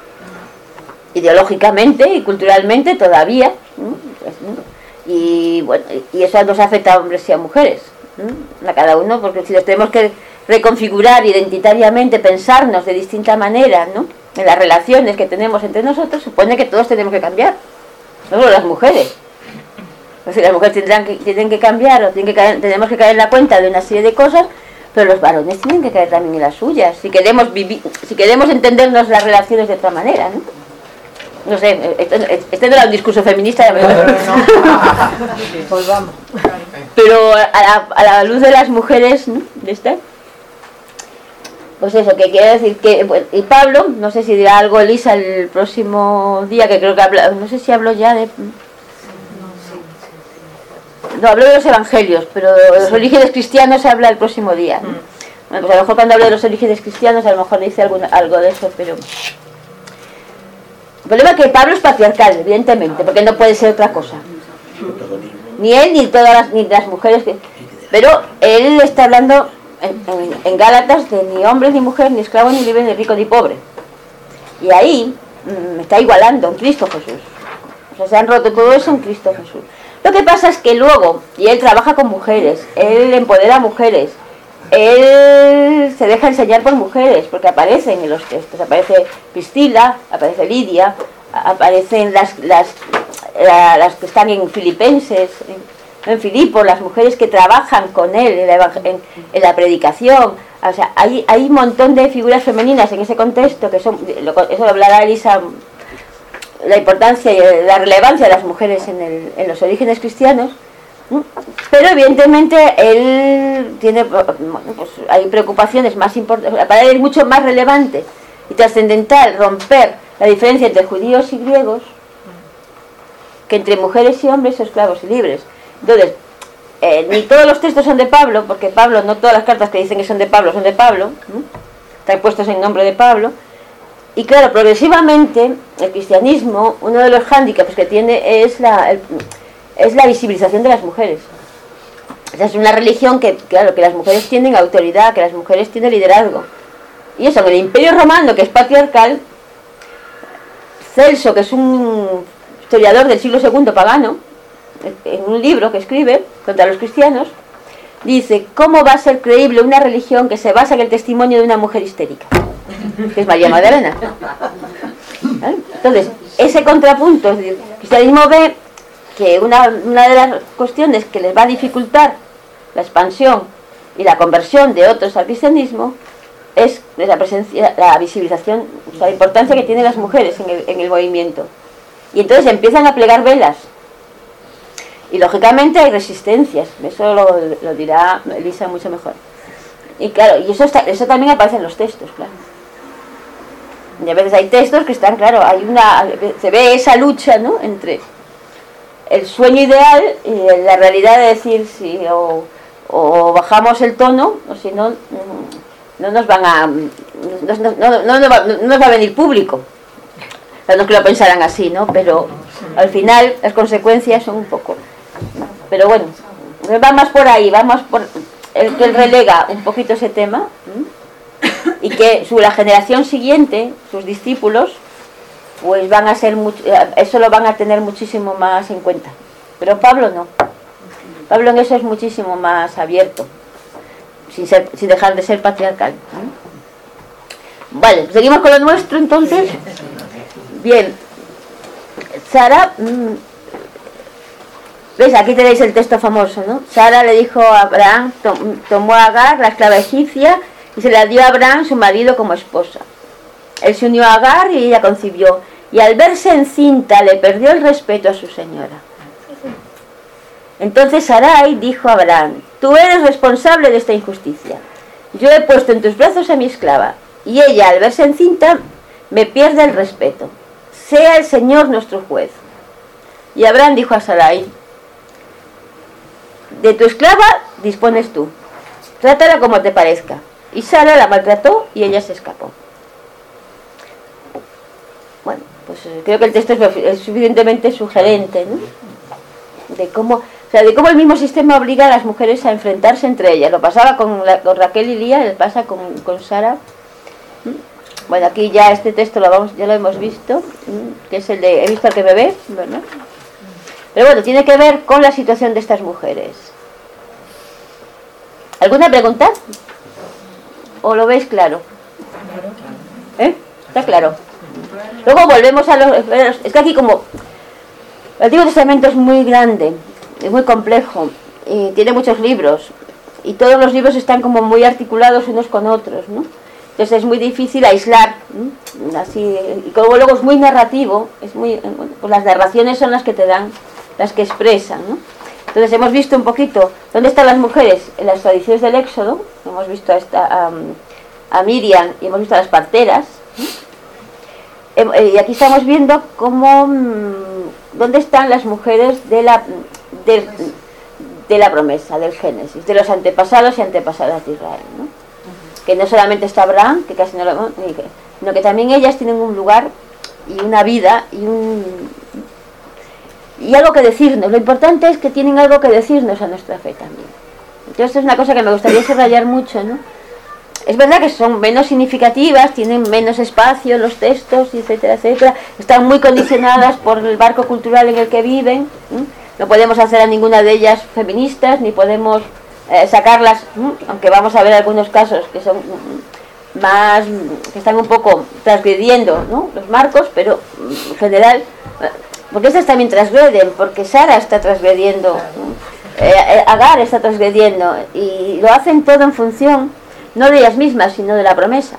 Ideológicamente y culturalmente todavía, ¿no? Y bueno, y eso nos afecta a hombres y a mujeres, ¿no? A cada uno, porque si los tenemos que reconfigurar identitariamente, pensarnos de distinta manera, ¿no? En las relaciones que tenemos entre nosotros, supone que todos tenemos que cambiar, no solo las mujeres. O sea, las mujeres tienen que cambiar, o tenemos que caer en la cuenta de una serie de cosas, pero los varones tienen que caer también en las suyas, si queremos entendernos las relaciones de otra manera, ¿no? No sé, este no era un discurso feminista, Pues vamos. Pero a la luz de las mujeres, ¿no? De esta, Pues eso, que quiere decir que... Bueno, y Pablo, no sé si dirá algo Elisa el próximo día, que creo que habla... No sé si habló ya de... No, habló de los evangelios, pero de los orígenes cristianos se habla el próximo día, ¿no? Bueno, pues a lo mejor cuando hable de los orígenes cristianos a lo mejor dice algo de eso, pero... El problema es que Pablo es patriarcal, evidentemente, porque no puede ser otra cosa. Ni él ni todas las mujeres que... Pero él está hablando en Gálatas de ni hombre ni mujer, ni esclavo ni libre, ni rico ni pobre. Y ahí me está igualando en Cristo Jesús. O sea, se han roto todo eso en Cristo Jesús. Lo que pasa es que luego, y él trabaja con mujeres, él empodera a mujeres, él se deja enseñar por mujeres, porque aparecen en los textos, aparece Priscila, aparece Lidia, aparecen las que están en Filipenses, en Filipo, las mujeres que trabajan con él en la predicación. O sea, hay un montón de figuras femeninas en ese contexto, que son, eso lo hablará Elisa, la importancia y la relevancia de las mujeres en los orígenes cristianos. Pero evidentemente él tiene, pues hay preocupaciones más importantes. Para él es mucho más relevante y trascendental romper la diferencia entre judíos y griegos que entre mujeres y hombres, esclavos y libres. Entonces, ni todos los textos son de Pablo, porque Pablo, no todas las cartas que dicen que son de Pablo, ¿no? Están puestos en nombre de Pablo. Y claro, progresivamente el cristianismo, uno de los hándicaps que tiene es la visibilización de las mujeres. O sea, es una religión que, claro, que las mujeres tienen autoridad, que las mujeres tienen liderazgo. Y eso, en el Imperio Romano, que es patriarcal, Celso, que es un historiador del siglo II pagano, en un libro que escribe contra los cristianos, dice: ¿cómo va a ser creíble una religión que se basa en el testimonio de una mujer histérica? Que es María Magdalena. ¿Vale? Entonces, ese contrapunto, es decir, el cristianismo ve que una de las cuestiones que les va a dificultar la expansión y la conversión de otros al cristianismo es la presencia, la visibilización, o sea, la importancia que tienen las mujeres en el movimiento. Y entonces empiezan a plegar velas. Y lógicamente hay resistencias, eso lo dirá Elisa mucho mejor. Y claro, y eso también aparece en los textos, claro. Y a veces hay textos que están, claro, se ve esa lucha, ¿no?, entre el sueño ideal y la realidad de decir si o bajamos el tono, o si no, no nos van a... no nos va a venir público. O sea, no es que lo pensaran así, ¿no? Pero al final las consecuencias son un poco... Pero bueno, va más por ahí, va más por... que él relega un poquito ese tema, y que la generación siguiente, sus discípulos, pues van a ser eso lo van a tener muchísimo más en cuenta. Pero Pablo no. Pablo en eso es muchísimo más abierto, sin dejar de ser patriarcal. Vale, seguimos con lo nuestro entonces. Bien, Sara, ¿ves? Aquí tenéis el texto famoso, ¿no? Sara le dijo a Abraham, tomó a Agar, la esclava egipcia, y se la dio a Abraham, su marido, como esposa. Él se unió a Agar y ella concibió, y al verse encinta le perdió el respeto a su señora. Entonces Sarai dijo a Abraham: tú eres responsable de esta injusticia. Yo he puesto en tus brazos a mi esclava, y ella, al verse encinta, me pierde el respeto. Sea el Señor nuestro juez. Y Abraham dijo a Sarai: de tu esclava dispones tú, trátala como te parezca. Y Sara la maltrató y ella se escapó. Bueno, pues creo que el texto es suficientemente sugerente, ¿no? De cómo el mismo sistema obliga a las mujeres a enfrentarse entre ellas. Lo pasaba con Raquel y Lía, lo pasa con Sara. Bueno, aquí ya este texto ya lo hemos visto, que es el de he visto al que me ve, ¿verdad? Pero bueno, tiene que ver con la situación de estas mujeres. ¿Alguna pregunta? ¿O lo veis claro? ¿Está claro? Luego volvemos a los... Es que aquí como... El Antiguo Testamento es muy grande, es muy complejo, y tiene muchos libros, y todos los libros están como muy articulados unos con otros, ¿no? Entonces es muy difícil aislar, ¿no? Así, y como luego es muy narrativo, pues las narraciones son las que te dan, las que expresan, ¿no? Entonces hemos visto un poquito dónde están las mujeres en las tradiciones del Éxodo, hemos visto a Miriam y hemos visto a las parteras. Y aquí estamos viendo cómo, dónde están las mujeres de la promesa, del Génesis, de los antepasados y antepasadas de Israel, ¿no? Que no solamente está Abraham, que casi no lo vemos, sino que también ellas tienen un lugar y una vida y algo que decirnos. Lo importante es que tienen algo que decirnos a nuestra fe también. Entonces es una cosa que me gustaría subrayar mucho, ¿no? Es verdad que son menos significativas, tienen menos espacio en los textos, etcétera, etcétera. Están muy condicionadas por el marco cultural en el que viven. No podemos hacer a ninguna de ellas feministas, ni podemos sacarlas, aunque vamos a ver algunos casos que son más, que están un poco transgrediendo, ¿no?, los marcos, pero en general, porque estas también transgreden, porque Sara está transgrediendo, Agar está transgrediendo, y lo hacen todo en función no de ellas mismas, sino de la promesa.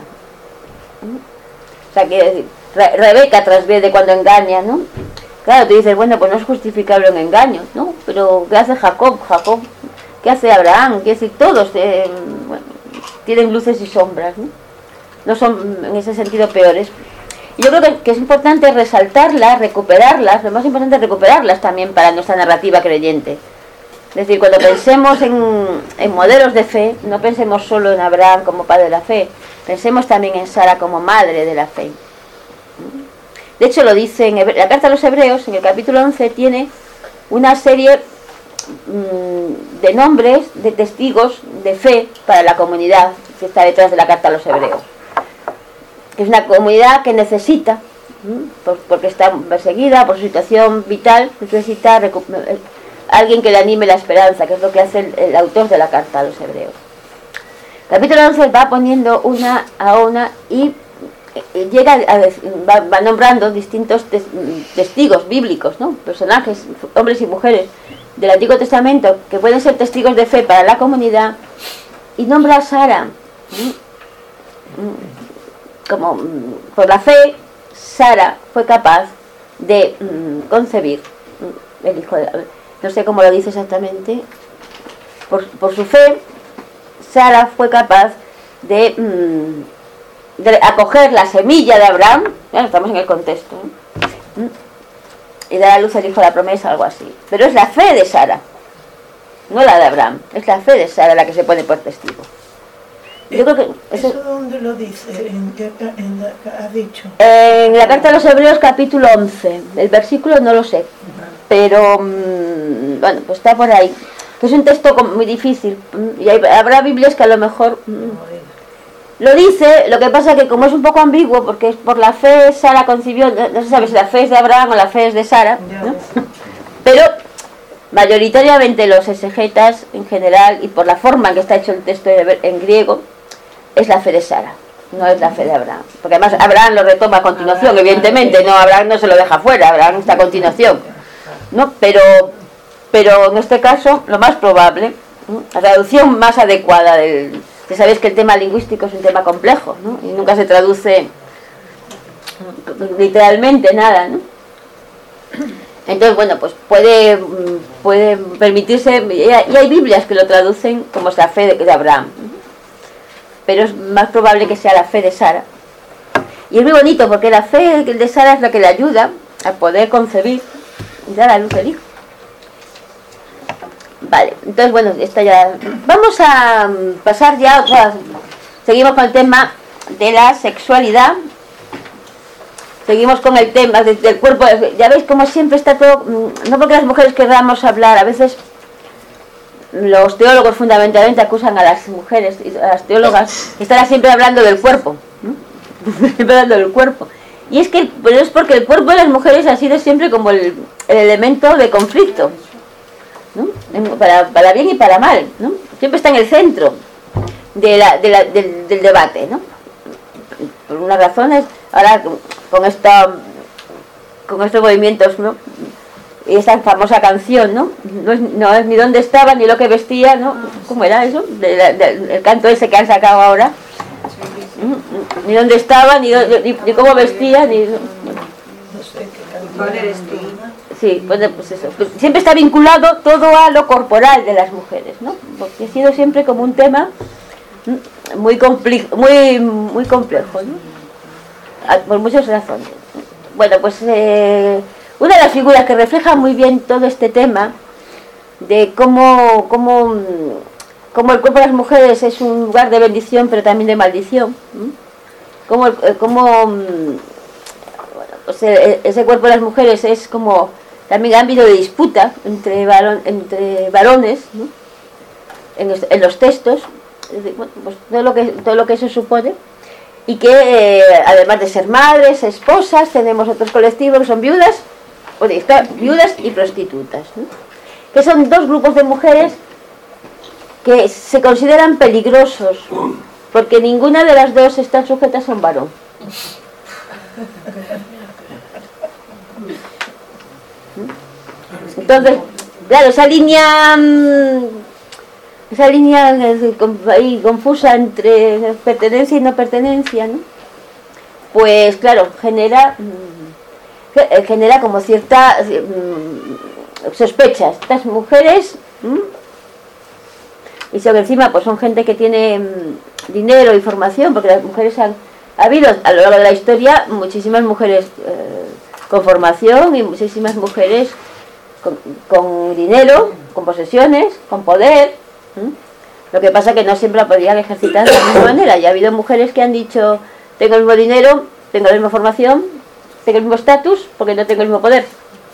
O sea que Rebeca transgrede cuando engaña, ¿no? Claro, tú dices, bueno, pues no es justificable un engaño, ¿no? Pero ¿qué hace Jacob? ¿Qué hace Abraham? ¿Qué hace todos? Bueno, tienen luces y sombras, ¿no? No son en ese sentido peores. Y yo creo que es importante resaltarlas, recuperarlas. Lo más importante es recuperarlas también para nuestra narrativa creyente. Es decir, cuando pensemos en modelos de fe, no pensemos solo en Abraham como padre de la fe, pensemos también en Sara como madre de la fe. De hecho, lo dice en la carta a los Hebreos, en el capítulo 11, tiene una serie de nombres de testigos de fe para la comunidad que está detrás de la carta a los Hebreos. Que es una comunidad que necesita, porque está perseguida por su situación vital, necesita alguien que le anime la esperanza, que es lo que hace el autor de la carta a los Hebreos. Capítulo 11 va poniendo una a una y llega va nombrando distintos testigos bíblicos, ¿no? Personajes, hombres y mujeres del Antiguo Testamento que pueden ser testigos de fe para la comunidad, y nombra a Sara como por la fe. Sara fue capaz de concebir el hijo de David. No sé cómo lo dice exactamente. Por su fe, Sara fue capaz de acoger la semilla de Abraham, ya estamos en el contexto, ¿no?, y dar a luz al hijo de la promesa, algo así. Pero es la fe de Sara, no la de Abraham, es la fe de Sara la que se pone por testigo. Yo creo que ¿Eso dónde lo dice? ¿Ha dicho? En la carta a los Hebreos, capítulo 11, el versículo no lo sé, pero bueno, pues está por ahí. Es un texto muy difícil, y habrá Biblias que a lo mejor lo dice. Lo que pasa que como es un poco ambiguo, porque es por la fe Sara concibió, no se sabe si la fe es de Abraham o la fe es de Sara, ¿no? Pero mayoritariamente los exegetas en general, y por la forma en que está hecho el texto en griego, es la fe de Sara, no es la fe de Abraham, porque además Abraham lo retoma a continuación, evidentemente, no, Abraham no se lo deja fuera, Abraham está a continuación, ¿no? Pero en este caso, lo más probable, ¿no?, la traducción más adecuada ya sabéis que el tema lingüístico es un tema complejo, ¿no?, y nunca se traduce literalmente nada, ¿no? Entonces, bueno, pues puede permitirse, y hay Biblias que lo traducen como la fe de Abraham, pero es más probable que sea la fe de Sara. Y es muy bonito porque la fe de Sara es la que le ayuda a poder concebir y dar a luz el hijo. Vale, entonces bueno, vamos a pasar ya, seguimos con el tema de la sexualidad, seguimos con el tema del cuerpo. Ya veis como siempre está todo, no porque las mujeres queramos hablar, a veces los teólogos fundamentalmente acusan a las mujeres, a las teólogas, que están siempre hablando del cuerpo, ¿no? Siempre hablando del cuerpo. Y es porque el cuerpo de las mujeres ha sido siempre como el elemento de conflicto, ¿no? Para bien y para mal, ¿no? Siempre está en el centro del debate, ¿no? Por unas razones, ahora con estos movimientos, ¿no?, y esa famosa canción, ¿no? No es ni dónde estaba ni lo que vestía, ¿no? ¿Cómo era eso? El canto ese que han sacado ahora. Ni dónde estaba, ni cómo vestía, ni... ¿Cuál eres tú? Sí, pues eso. Siempre está vinculado todo a lo corporal de las mujeres, ¿no? Porque ha sido siempre como un tema muy complejo, ¿no? Por muchas razones. Bueno, pues una de las figuras que refleja muy bien todo este tema de cómo el cuerpo de las mujeres es un lugar de bendición pero también de maldición, bueno, pues ese cuerpo de las mujeres es como también ámbito de disputa entre varones, ¿no? en los textos, bueno, pues todo lo que eso supone, y que además de ser madres, esposas, tenemos otros colectivos que son viudas y prostitutas, ¿no? Que son dos grupos de mujeres que se consideran peligrosos porque ninguna de las dos están sujetas a un varón. Entonces, claro, esa línea ahí confusa entre pertenencia y no pertenencia, ¿no? Pues claro, genera como cierta sospecha. Estas mujeres, y sobre encima pues son gente que tiene dinero y formación, porque las mujeres ha habido a lo largo de la historia muchísimas mujeres con formación y muchísimas mujeres con dinero, con posesiones, con poder. Lo que pasa que no siempre la podían ejercitar de la misma manera. Y ha habido mujeres que han dicho: tengo el mismo dinero, tengo la misma formación, tengo el mismo estatus, porque no tengo el mismo poder.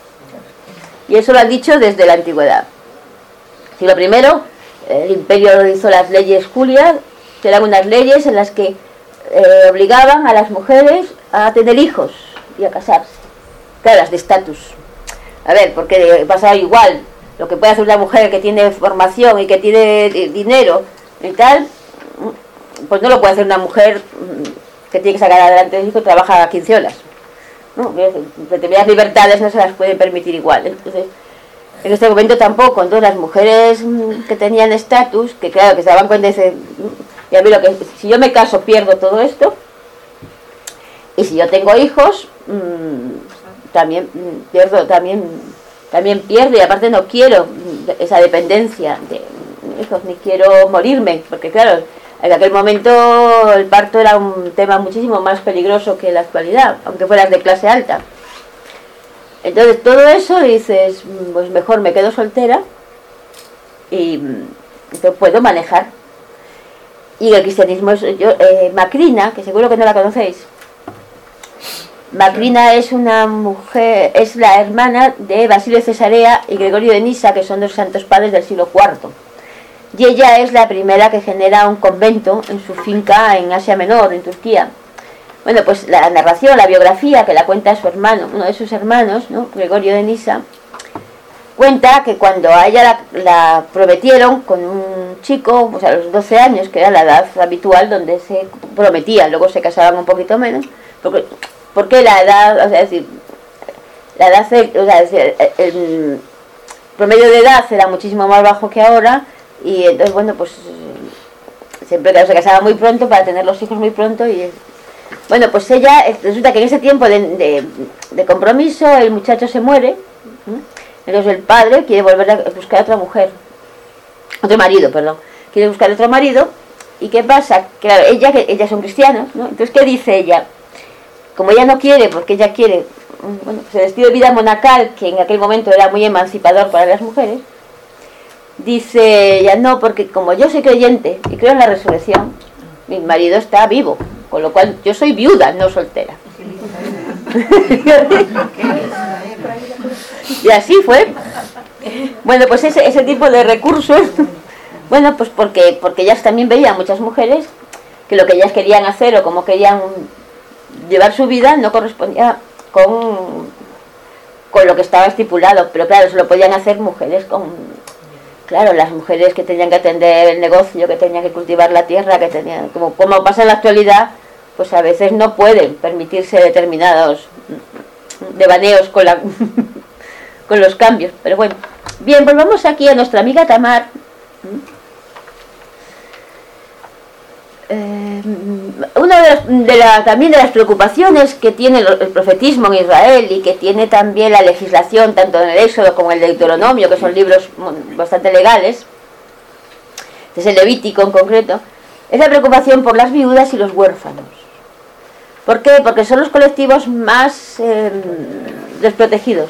Y eso lo han dicho desde la antigüedad. Siglo I, el imperio hizo las leyes Julia, que eran unas leyes en las que obligaban a las mujeres a tener hijos y a casarse. Claro, las de estatus. A ver, porque pasa igual. Lo que puede hacer una mujer que tiene formación y que tiene dinero y tal, pues no lo puede hacer una mujer que tiene que sacar adelante el hijo y trabaja 15 horas. ¿No? Determinadas libertades no se las pueden permitir igual. Entonces, en este momento tampoco. Entonces las mujeres que tenían estatus, que claro, que se daban cuenta y dicen: ya vi lo que, si yo me caso pierdo todo esto, y si yo tengo hijos, también pierdo, y aparte no quiero esa dependencia de hijos, ni quiero morirme, porque claro, en aquel momento el parto era un tema muchísimo más peligroso que en la actualidad, aunque fueras de clase alta. Entonces todo eso dices: pues mejor me quedo soltera y lo puedo manejar. Y el cristianismo es Macrina, que seguro que no la conocéis. Macrina es una mujer, es la hermana de Basilio de Cesarea y Gregorio de Nisa, que son dos santos padres del siglo IV. Y ella es la primera que genera un convento en su finca en Asia Menor, en Turquía. Bueno, pues la narración, la biografía que la cuenta su hermano, uno de sus hermanos, ¿no? Gregorio de Nisa, cuenta que cuando a ella la prometieron con un chico, pues a los 12 años, que era la edad habitual donde se prometía, luego se casaban un poquito menos, porque la edad, o sea, es decir, la edad, o sea, el promedio de edad era muchísimo más bajo que ahora, y entonces, bueno, pues siempre se casaba muy pronto para tener los hijos muy pronto. Y bueno, pues ella, resulta que en ese tiempo de compromiso el muchacho se muere, entonces el padre quiere volver a buscar otro marido, quiere buscar otro marido. ¿Y qué pasa? Claro, ellas son cristianas, ¿no? Entonces, ¿qué dice ella? Como ella no quiere, porque ella quiere, bueno, pues el estilo de vida monacal, que en aquel momento era muy emancipador para las mujeres, dice ella: no, porque como yo soy creyente y creo en la resurrección, mi marido está vivo, con lo cual yo soy viuda, no soltera. Y así fue. Bueno, pues ese tipo de recursos, bueno, pues porque ellas también veían muchas mujeres que lo que ellas querían hacer o como querían llevar su vida no correspondía con lo que estaba estipulado, pero claro, eso lo podían hacer mujeres claro, las mujeres que tenían que atender el negocio, que tenían que cultivar la tierra, que tenían, como pasa en la actualidad, pues a veces no pueden permitirse determinados devaneos con los cambios. Pero bueno, bien, volvamos aquí a nuestra amiga Tamar. Una también de las preocupaciones que tiene el profetismo en Israel, y que tiene también la legislación tanto en el Éxodo como en el Deuteronomio, que son libros bastante legales, es el Levítico en concreto, es la preocupación por las viudas y los huérfanos. ¿Por qué? Porque son los colectivos más desprotegidos.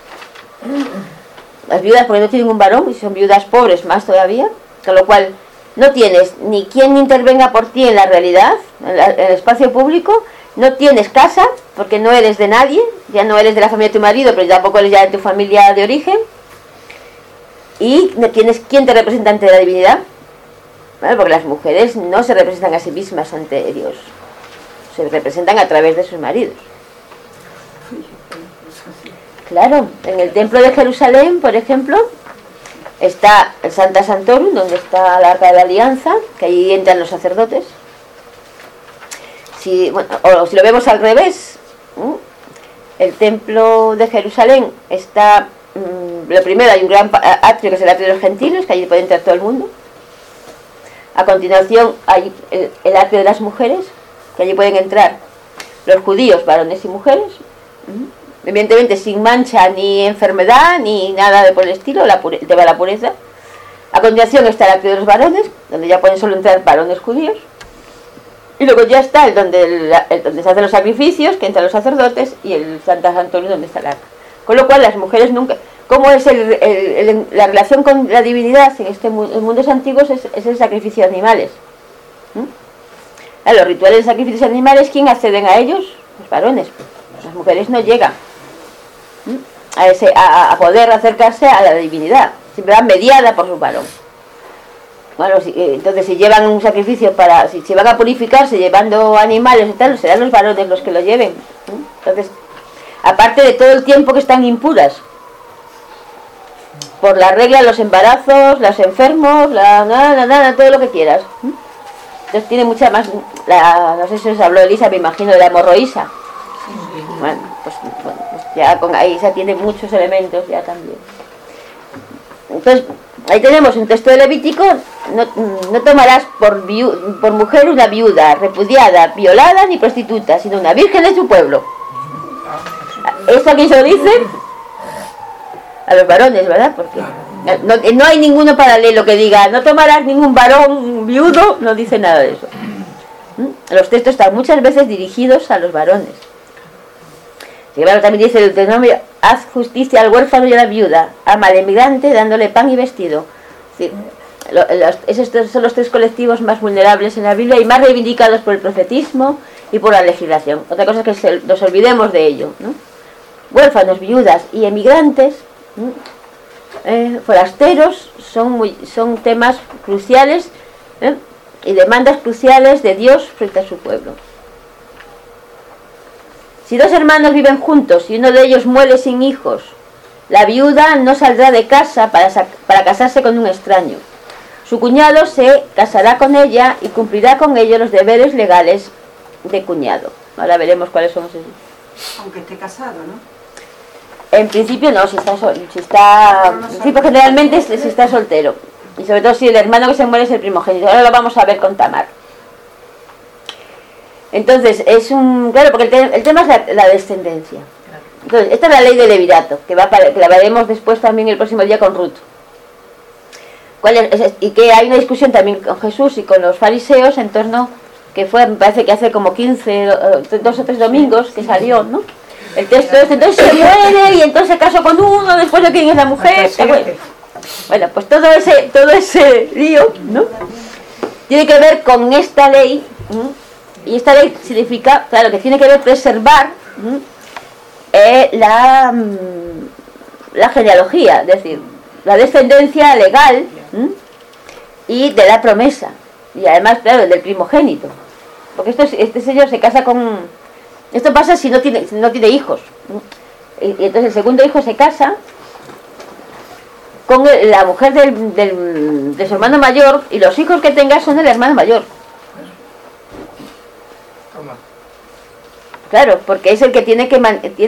Las viudas porque no tienen un varón y son viudas pobres más todavía, con lo cual no tienes ni quien intervenga por ti en la realidad, en el espacio público, no tienes casa porque no eres de nadie, ya no eres de la familia de tu marido, pero tampoco eres ya de tu familia de origen, y no tienes quien te representa ante la divinidad, ¿vale? Porque las mujeres no se representan a sí mismas ante Dios, se representan a través de sus maridos. Claro, en el templo de Jerusalén, por ejemplo, está el Santa Santorum, donde está el Arca de la Alianza, que ahí entran los sacerdotes. O si lo vemos al revés, el templo de Jerusalén está, lo primero hay un gran atrio que es el atrio de los gentiles, que allí puede entrar todo el mundo. A continuación hay el atrio de las mujeres, que allí pueden entrar los judíos, varones y mujeres, evidentemente sin mancha ni enfermedad ni nada de por el estilo, el tema de la pureza. A continuación está el atrio de los varones, donde ya pueden solo entrar varones judíos. Y luego ya está el donde se hacen los sacrificios, que entran los sacerdotes, y el Santa Santorum, donde está el arca. Con lo cual las mujeres nunca... ¿Cómo es la relación con la divinidad en en mundos antiguos? Es el sacrificio de animales. Los rituales de sacrificios de animales, ¿quién acceden a ellos? Los varones. Las mujeres no llegan a poder acercarse a la divinidad. Siempre van mediada por su varón. Bueno, entonces si llevan un sacrificio si van a purificarse llevando animales y tal, serán los varones los que lo lleven. Entonces, aparte de todo el tiempo que están impuras, por la regla, los embarazos, los enfermos, todo lo que quieras. Entonces tiene mucha más, no sé si os habló Elisa, me imagino, de la hemorroísa. Bueno, pues ya con Elisa tiene muchos elementos ya también. Entonces, ahí tenemos un texto de Levítico: no tomarás por mujer una viuda, repudiada, violada ni prostituta, sino una virgen de su pueblo. ¿Esto a quién se lo dice? A los varones, ¿verdad? Porque no hay ninguno paralelo que diga no tomarás ningún varón viudo, no dice nada de eso. Los textos están muchas veces dirigidos a los varones. Sí, claro, también dice el Deuteronomio: haz justicia al huérfano y a la viuda, ama al emigrante dándole pan y vestido. Sí, esos son los tres colectivos más vulnerables en la Biblia y más reivindicados por el profetismo y por la legislación. Otra cosa es que nos olvidemos de ello, ¿no? Huérfanos, viudas y emigrantes, forasteros, son temas cruciales y demandas cruciales de Dios frente a su pueblo. Si dos hermanos viven juntos y uno de ellos muere sin hijos, la viuda no saldrá de casa para casarse con un extraño. Su cuñado se casará con ella y cumplirá con ello los deberes legales de cuñado. Ahora veremos cuáles son esos. Aunque esté casado, ¿no? En principio no, si está generalmente si está soltero. Y sobre todo si el hermano que se muere es el primogénito. Ahora lo vamos a ver con Tamar. Entonces, claro, porque el tema es la descendencia. Entonces, esta es la ley del levirato, que la veremos después también el próximo día con Ruth. Y que hay una discusión también con Jesús y con los fariseos en torno, que fue, me parece que hace como 2 o 3 domingos que salió, ¿no? El texto entonces se muere y entonces se casó con uno, después de quién es la mujer. Bueno, pues todo ese lío, ¿no? Tiene que ver con esta ley, y esta ley significa, claro, que tiene que ver preservar la genealogía, es decir, la descendencia legal y de la promesa, y además, claro, del primogénito, porque este señor se casa con... Esto pasa si no tiene hijos, y entonces el segundo hijo se casa con la mujer de su hermano mayor, y los hijos que tenga son del hermano mayor. Claro, porque es el que tiene que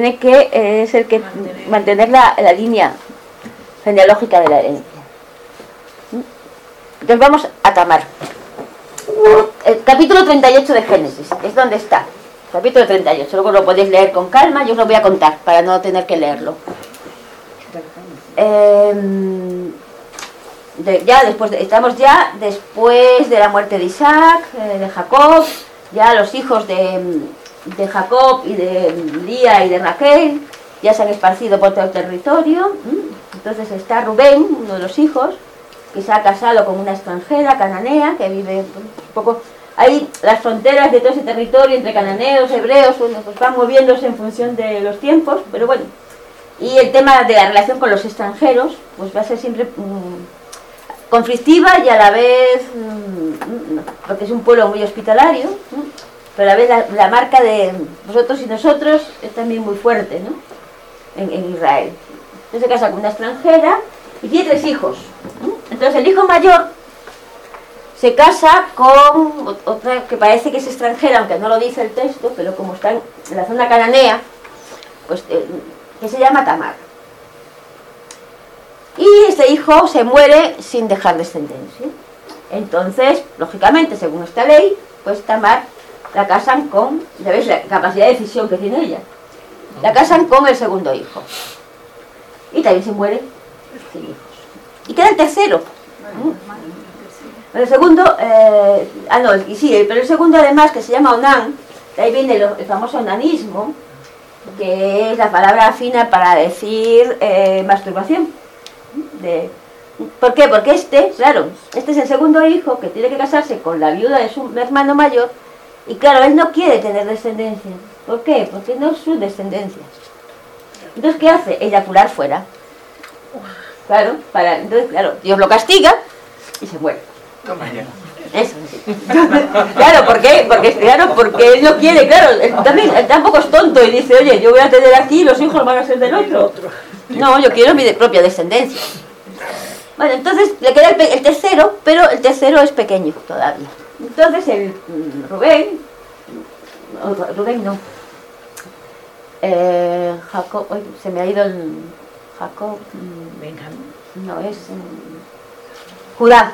mantener la línea genealógica de la herencia. Entonces vamos a Tamar. El capítulo 38 de Génesis, es donde está. Capítulo 38, luego lo podéis leer con calma, yo os lo voy a contar para no tener que leerlo. estamos ya después de la muerte de Isaac, de Jacob, ya los hijos de Jacob y de Lía y de Raquel ya se han esparcido por todo el territorio. Entonces está Rubén, uno de los hijos, que se ha casado con una extranjera cananea que vive un poco ahí. Las fronteras de todo ese territorio entre cananeos, hebreos, pues van moviéndose en función de los tiempos, pero bueno. Y el tema de la relación con los extranjeros pues va a ser siempre conflictiva y a la vez porque es un pueblo muy hospitalario, pero a la vez la marca de vosotros y nosotros es también muy fuerte, ¿no? En Israel. Entonces se casa con una extranjera y tiene 3 hijos. Entonces el hijo mayor se casa con otra que parece que es extranjera, aunque no lo dice el texto, pero como está en la zona cananea, pues que se llama Tamar. Y este hijo se muere sin dejar descendencia. Entonces, lógicamente, según esta ley, pues Tamar la casan con, ya ves la capacidad de decisión que tiene ella, la casan con el segundo hijo. Y también se muere sin hijos. Y queda el tercero. El segundo, pero el segundo además, que se llama Onán, de ahí viene el famoso onanismo, que es la palabra fina para decir masturbación. ¿Por qué? Porque este es el segundo hijo que tiene que casarse con la viuda de su hermano mayor, y claro, él no quiere tener descendencia. ¿Por qué? Porque no es su descendencia. Entonces, ¿qué hace? Eyacular fuera. Entonces, Dios lo castiga y se muere. Eso, sí. Claro, ¿por qué? Porque él no quiere, él tampoco es tonto y dice, oye, yo voy a tener aquí y los hijos van a ser del otro. No, yo quiero mi propia descendencia. Bueno, entonces le queda el tercero, pero el tercero es pequeño todavía. Entonces el Rubén no. Jacob, se me ha ido el Jacob. No, es Judá.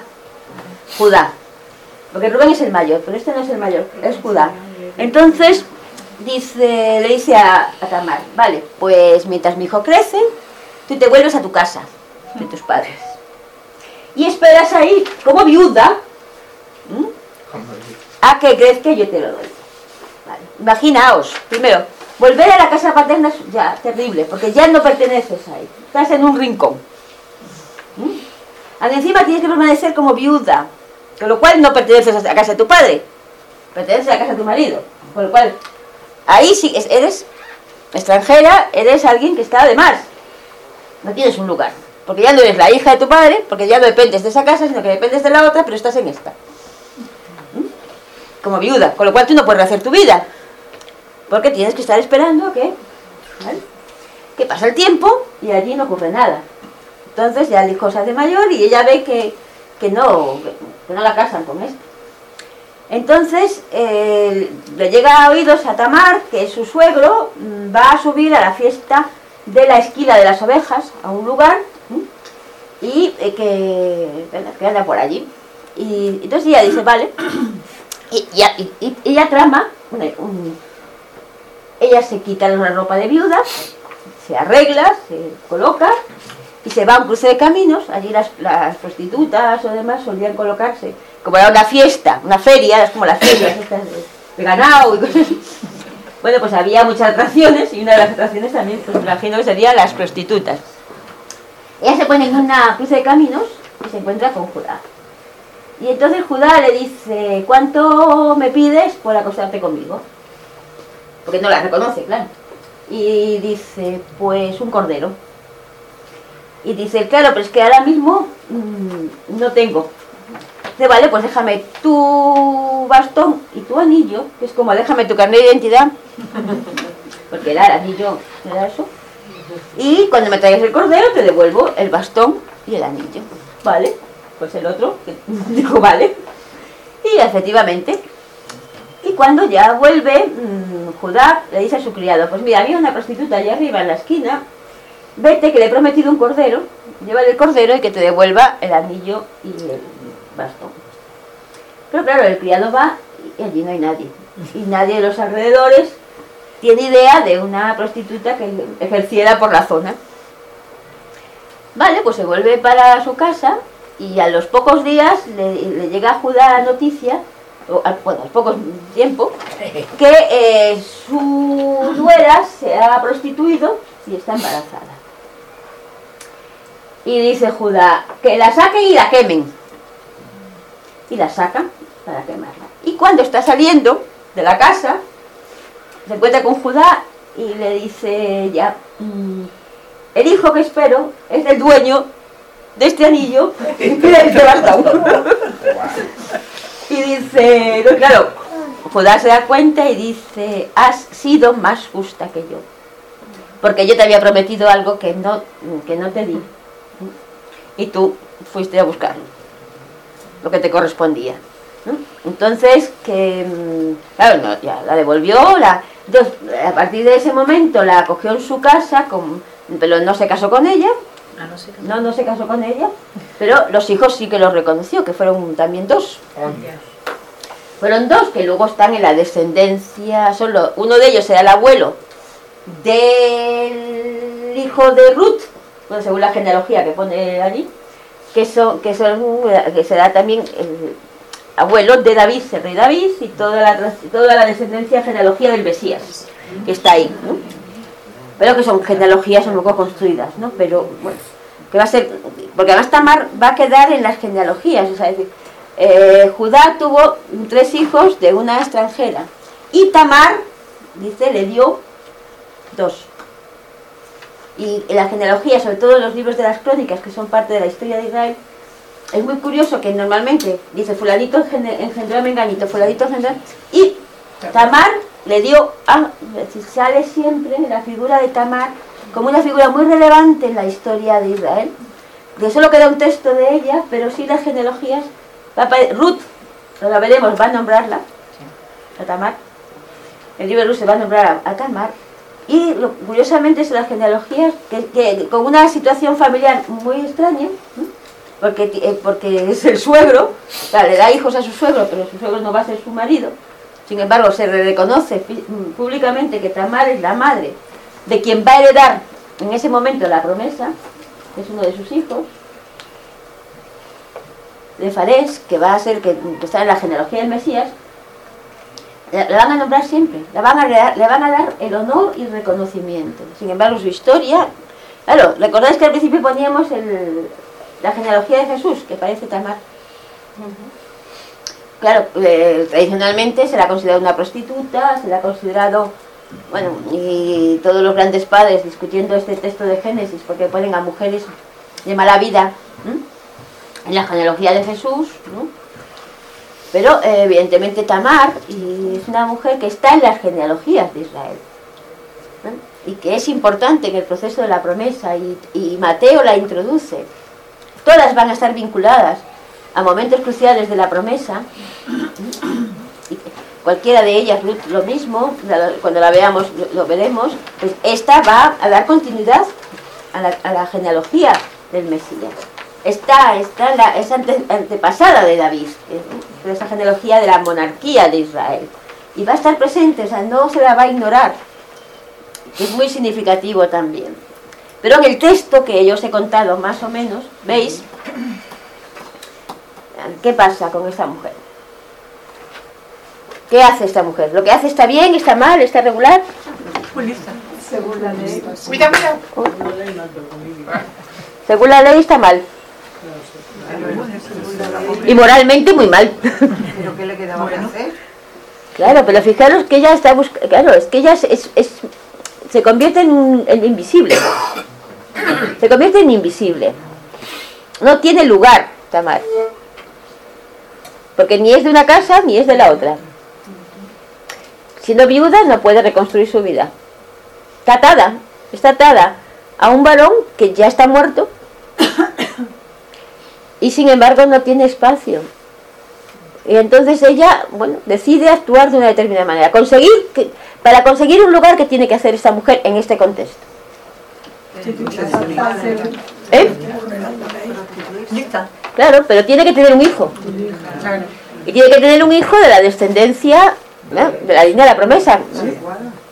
Porque Rubén es el mayor, pero este no es el mayor, es Judá. Entonces le dice a Tamar, vale, pues mientras mi hijo crece, tú te vuelves a tu casa de tus padres y esperas ahí como viuda a que crezca y yo te lo doy. Vale. Imaginaos, primero, volver a la casa paterna es ya terrible, porque ya no perteneces ahí, estás en un rincón. Encima tienes que permanecer como viuda, con lo cual no perteneces a la casa de tu padre, perteneces a la casa de tu marido, con lo cual ahí sí eres extranjera, eres alguien que está de más, no tienes un lugar, porque ya no eres la hija de tu padre, porque ya no dependes de esa casa, sino que dependes de la otra, pero estás en esta, como viuda, con lo cual tú no puedes hacer tu vida, porque tienes que estar esperando a que pasa el tiempo y allí no ocurre nada. Entonces ya el hijo se hace mayor y ella ve que no la casan con esto. Entonces le llega a oídos a Tamar que su suegro va a subir a la fiesta de la esquila de las ovejas, a un lugar, y que anda por allí. Y entonces ella dice, vale, y ella trama, ella se quita la ropa de viuda, se arregla, se coloca, y se va a un cruce de caminos. Allí las prostitutas o demás solían colocarse, como era una fiesta, una feria, es como las ferias estas de ganado y cosas así. Bueno, pues había muchas atracciones, y una de las atracciones también, pues me imagino que serían las prostitutas. Ella se pone en una cruce de caminos y se encuentra con Judá. Y entonces Judá le dice, ¿cuánto me pides por acostarte conmigo? Porque no la reconoce, claro. Y dice, pues un cordero. Y dice, claro, pero es que ahora mismo no tengo. Dice, vale, pues déjame tu bastón y tu anillo, que es como déjame tu carnet de identidad, porque era el anillo, era eso. Y cuando me traigas el cordero te devuelvo el bastón y el anillo. Vale, pues el otro dijo, vale. Y efectivamente. Y cuando ya vuelve, Judá le dice a su criado, pues mira, había una prostituta allá arriba en la esquina, vete que le he prometido un cordero, llévale el cordero y que te devuelva el anillo y el bastón. Pero claro, el criado va y allí no hay nadie. Y nadie de los alrededores tiene idea de una prostituta que ejerciera por la zona. Vale, pues se vuelve para su casa Y a los pocos días le llega a Judá la noticia, bueno, al poco tiempo, que su nuera se ha prostituido y está embarazada. Y dice Judá, que la saquen y la quemen. Y la sacan para quemarla. Y cuando está saliendo de la casa, se encuentra con Judá y le dice ya, el hijo que espero es del dueño de este anillo que te bastado. Y dice, no, claro, Judá se da cuenta y dice, has sido más justa que yo, porque yo te había prometido algo que no te di, y tú fuiste a buscarlo, lo que te correspondía, ¿no? Entonces, claro, no, ya la devolvió, entonces, a partir de ese momento la acogió en su casa, pero no se casó con ella. No se casó con ella, pero los hijos sí que los reconoció, que fueron también 2. Fueron 2 que luego están en la descendencia, uno de ellos era el abuelo del hijo de Ruth, bueno, según la genealogía que pone allí, que será también el abuelo de David, el rey David, y toda la descendencia, genealogía del Mesías, que está ahí, ¿no? Pero que son genealogías un poco construidas, ¿no? Pero bueno, que va a ser, porque además Tamar va a quedar en las genealogías, o sea, es decir, Judá tuvo 3 hijos de una extranjera y Tamar, dice, le dio 2. Y en la genealogía, sobre todo en los libros de las crónicas, que son parte de la historia de Israel, es muy curioso que normalmente dice fulanito engendró a menganito, fulanito engendró, y Tamar le dio, sale siempre la figura de Tamar como una figura muy relevante en la historia de Israel, que solo queda un texto de ella, pero sí las genealogías, Ruth, lo veremos, va a nombrarla, a Tamar, el libro de Ruth se va a nombrar a Tamar, y curiosamente son las genealogías que con una situación familiar muy extraña, porque es el suegro, o sea, le da hijos a su suegro, pero su suegro no va a ser su marido. Sin embargo, se reconoce públicamente que Tamar es la madre de quien va a heredar en ese momento la promesa, que es uno de sus hijos, de Farés, que va a ser, que está en la genealogía del Mesías. La van a nombrar siempre, le van a dar el honor y el reconocimiento. Sin embargo, su historia, claro, recordáis que al principio poníamos la genealogía de Jesús, que parece Tamar. Claro, tradicionalmente se la ha considerado una prostituta, se la ha considerado, bueno, y todos los grandes padres discutiendo este texto de Génesis, porque ponen a mujeres de mala vida, en la genealogía de Jesús, ¿no? Pero evidentemente Tamar es una mujer que está en las genealogías de Israel, ¿no? Y que es importante en el proceso de la promesa, y Mateo la introduce. Todas van a estar vinculadas a momentos cruciales de la promesa, y cualquiera de ellas, Ruth, lo mismo, cuando la veamos lo veremos, pues esta va a dar continuidad a la genealogía del Mesías. Es antepasada de David, de esa genealogía de la monarquía de Israel, y va a estar presente, o sea, no se la va a ignorar, que es muy significativo también. Pero en el texto que yo os he contado más o menos, veis qué pasa con esta mujer. ¿Qué hace esta mujer? ¿Lo que hace está bien, está mal, está regular? Según la ley. Mira. Según la ley está mal. Y moralmente muy mal. ¿Pero qué le quedaba que hacer? Claro, pero fijaros que ella está buscando. Claro, es que ella se convierte en invisible. Se convierte en invisible. No tiene lugar, Tamar. Porque ni es de una casa ni es de la otra. Siendo viuda no puede reconstruir su vida. Está atada a un varón que ya está muerto y sin embargo no tiene espacio. Y entonces ella, bueno, decide actuar de una determinada manera. Para conseguir un lugar, ¿qué tiene que hacer esta mujer en este contexto? Claro, pero tiene que tener un hijo. Y tiene que tener un hijo de la descendencia, ¿no?, de la línea de la promesa.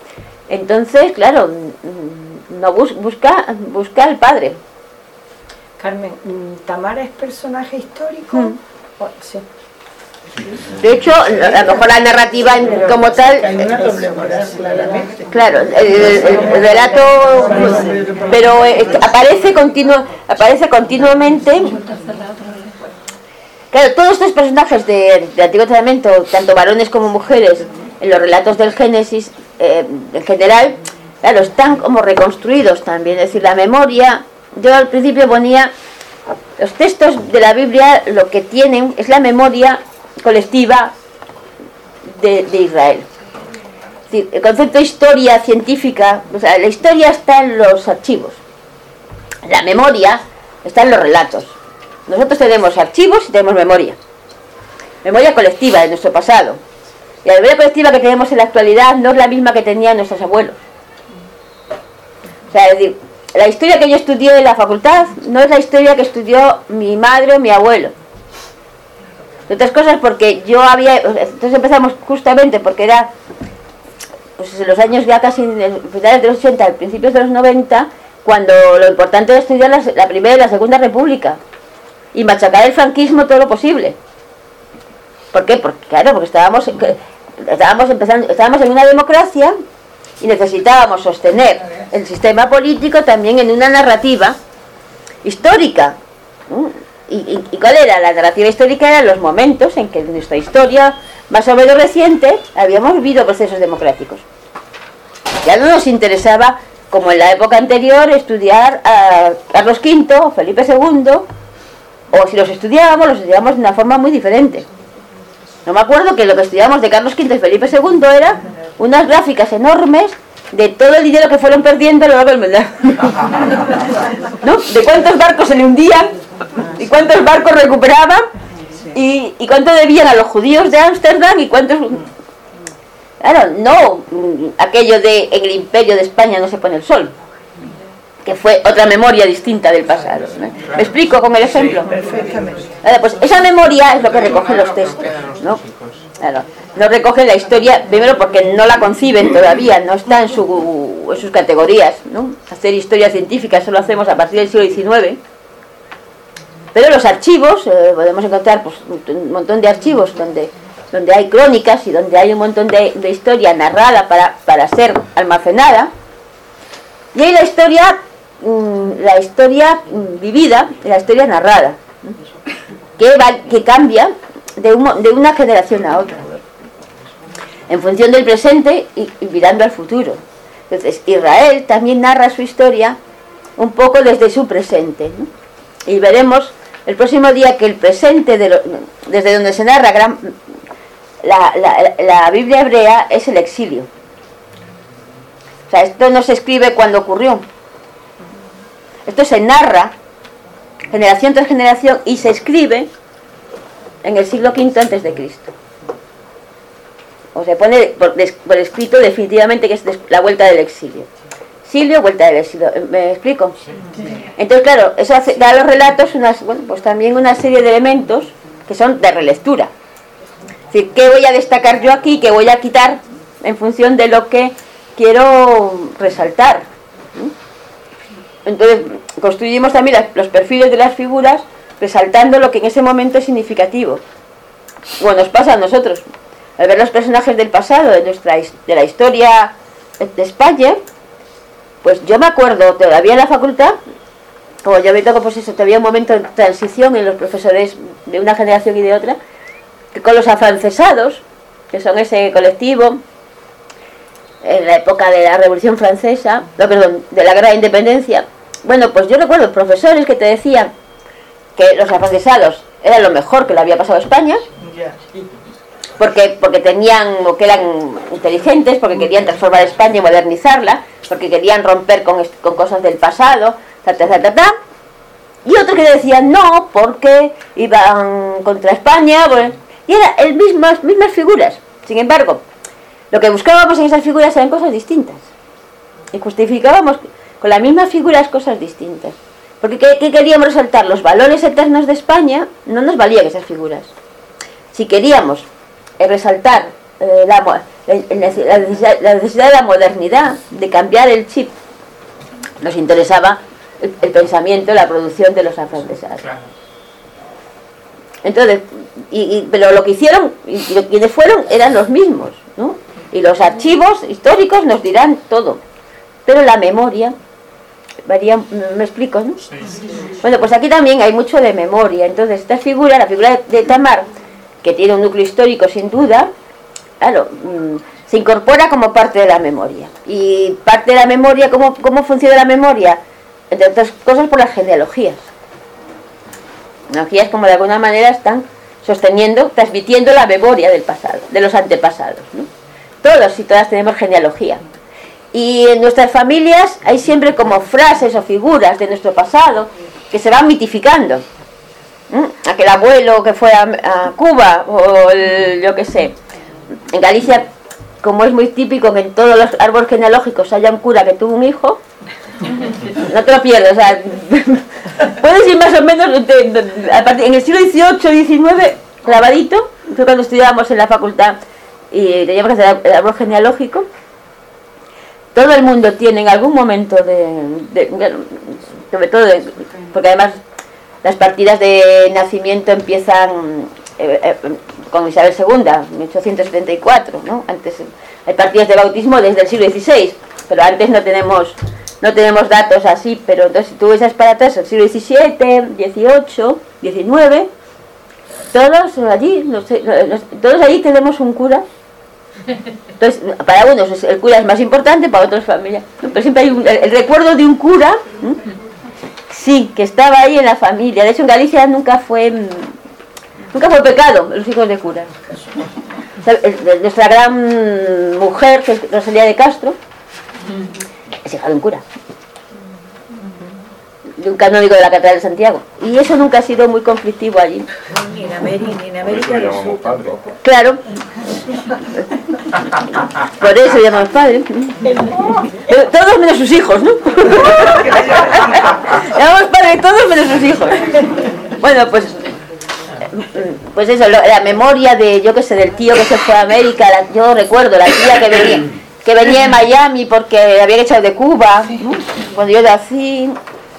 Entonces, claro, no busca al padre. Carmen, ¿Tamara es personaje histórico? Sí. De hecho, a lo mejor la narrativa como tal... Hay una doble moral, claramente. Claro, el relato, pero aparece continuamente. Claro, todos estos personajes del Antiguo Testamento, tanto varones como mujeres, en los relatos del Génesis, en general, claro, están como reconstruidos también. Es decir, la memoria, yo al principio ponía, los textos de la Biblia lo que tienen es la memoria colectiva de Israel. Es decir, el concepto de historia científica, o sea, la historia está en los archivos, la memoria está en los relatos. Nosotros tenemos archivos y tenemos memoria colectiva de nuestro pasado, y la memoria colectiva que tenemos en la actualidad no es la misma que tenían nuestros abuelos. O sea, es decir, la historia que yo estudié en la facultad no es la historia que estudió mi madre o mi abuelo. Otras cosas porque entonces empezamos justamente porque era pues en los años ya casi finales de los 80, principios de los 90, cuando lo importante era estudiar la Primera y la Segunda República y machacar el franquismo todo lo posible. ¿Por qué? Porque estábamos en una democracia y necesitábamos sostener el sistema político también en una narrativa histórica. ¿Y cuál era? La narrativa histórica eran los momentos en que en nuestra historia más o menos reciente habíamos vivido procesos democráticos. Ya no nos interesaba, como en la época anterior, estudiar a Carlos V o Felipe II, o si los estudiábamos de una forma muy diferente. No me acuerdo que lo que estudiábamos de Carlos V y Felipe II era unas gráficas enormes de todo el dinero que fueron perdiendo a lo largo del mundo. ¿No? De cuántos barcos se le hundían y cuántos barcos recuperaban y cuánto debían a los judíos de Ámsterdam y cuántos... Claro, no aquello de en el imperio de España no se pone el sol, que fue otra memoria distinta del pasado, ¿no? ¿Me explico con el ejemplo? Sí, perfectamente. Claro, pues esa memoria es lo que recogen los textos, ¿no? Claro, no recogen la historia, primero porque no la conciben todavía, no está en sus categorías, ¿no? Hacer historia científica eso lo hacemos a partir del siglo XIX. Pero los archivos, podemos encontrar pues, un montón de archivos donde hay crónicas y donde hay un montón de historia narrada para ser almacenada. Y hay la historia vivida, la historia narrada, que cambia de una generación a otra, en función del presente y mirando al futuro. Entonces, Israel también narra su historia un poco desde su presente, ¿no? Y veremos el próximo día que el presente, desde donde se narra la Biblia hebrea, es el exilio. O sea, esto no se escribe cuando ocurrió. Esto se narra generación tras generación y se escribe en el siglo V antes de Cristo. O se pone por escrito definitivamente que es la vuelta del exilio. Exilio, vuelta del exilio. ¿Me explico? Entonces, claro, eso da a los relatos pues también una serie de elementos que son de relectura. Es decir, ¿qué voy a destacar yo aquí? ¿Qué voy a quitar en función de lo que quiero resaltar? Entonces, construimos también los perfiles de las figuras resaltando lo que en ese momento es significativo. Bueno, nos pasa a nosotros. Al ver los personajes del pasado, de la historia de España, pues yo me acuerdo todavía en la facultad, como yo me tocó pues eso, todavía un momento de transición en los profesores de una generación y de otra, que con los afrancesados, que son ese colectivo, en la época de la Revolución Francesa, de la Guerra de Independencia, bueno, pues yo recuerdo profesores que te decían que los afrancesados eran lo mejor que le había pasado a España, porque que eran inteligentes, porque querían transformar España y modernizarla, porque querían romper con cosas del pasado, y otros que decían no, porque iban contra España, bueno, y eran mismas figuras. Sin embargo, lo que buscábamos en esas figuras eran cosas distintas, y justificábamos con las mismas figuras cosas distintas, porque ¿qué queríamos resaltar? Los valores eternos de España. No nos valían esas figuras. Si queríamos resaltar la necesidad de la modernidad, de cambiar el chip, nos interesaba el pensamiento, la producción de los afrancesados. Claro. Entonces, pero lo que hicieron, y quienes fueron, eran los mismos, ¿no? Y los archivos históricos nos dirán todo. Pero la memoria varía, ¿me explico, no? Sí, sí. Bueno, pues aquí también hay mucho de memoria. Entonces, esta figura, la figura de Tamar, que tiene un núcleo histórico sin duda, claro, se incorpora como parte de la memoria. Y parte de la memoria, ¿cómo funciona la memoria? Entre otras cosas, por las genealogías. Genealogías como de alguna manera están sosteniendo, transmitiendo la memoria del pasado, de los antepasados, ¿no? Todos y todas tenemos genealogía. Y en nuestras familias hay siempre como frases o figuras de nuestro pasado que se van mitificando. Aquel abuelo que fue a Cuba, o yo qué sé. En Galicia, como es muy típico que en todos los árboles genealógicos haya un cura que tuvo un hijo, no te lo pierdas, o sea, puedes ir más o menos en el siglo XVIII, XIX, clavadito. Fue cuando estudiábamos en la facultad y teníamos que hacer el árbol genealógico. Todo el mundo tiene en algún momento sobre todo porque además las partidas de nacimiento empiezan con Isabel II, 1874, ¿no? Antes hay partidas de bautismo desde el siglo XVI, pero antes no tenemos datos así. Pero entonces, si tú ves para atrás, el siglo XVII, XVIII, XIX, todos allí tenemos un cura. Entonces, para unos el cura es más importante, para otros familia, pero siempre hay el recuerdo de un cura, sí, que estaba ahí en la familia. De hecho, en Galicia nunca fue pecado los hijos de cura. O sea, nuestra gran mujer, que es Rosalía de Castro, es hija de un cura, de un canónigo de la Catedral de Santiago, y eso nunca ha sido muy conflictivo allí. Ni en América del Sur tampoco. Claro. Por eso llamamos padre. Todos menos sus hijos, ¿no? Llamamos padre todos menos sus hijos. Bueno, pues eso, la memoria de, yo qué sé, del tío que se fue a América. Yo recuerdo la tía que venía de Miami porque la habían echado de Cuba, ¿no? Cuando yo nací,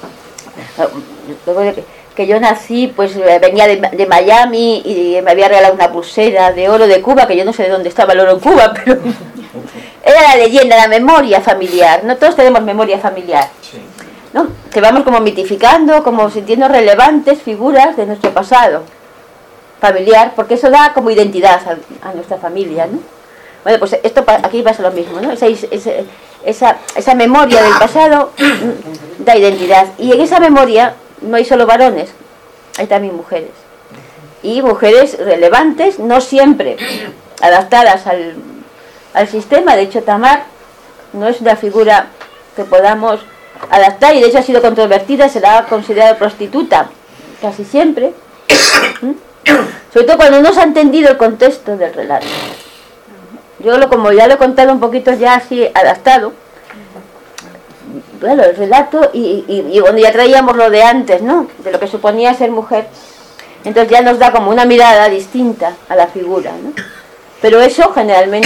que yo nací, pues venía de Miami y me había regalado una pulsera de oro de Cuba, que yo no sé de dónde estaba el oro en Cuba, pero era la leyenda, la memoria familiar. No todos tenemos memoria familiar, ¿no? Que vamos como mitificando, como sintiendo relevantes figuras de nuestro pasado familiar, porque eso da como identidad a nuestra familia, ¿no? Bueno, pues esto aquí pasa lo mismo, ¿no? Esa memoria del pasado da identidad, y en esa memoria no hay solo varones, hay también mujeres, y mujeres relevantes, no siempre adaptadas al sistema. De hecho, Tamar no es una figura que podamos adaptar, y de hecho ha sido controvertida, se la ha considerado prostituta casi siempre, sobre todo cuando no se ha entendido el contexto del relato. Como ya lo he contado un poquito ya así adaptado, claro, el relato, y bueno, ya traíamos lo de antes, ¿no? De lo que suponía ser mujer. Entonces ya nos da como una mirada distinta a la figura, ¿no? Pero eso generalmente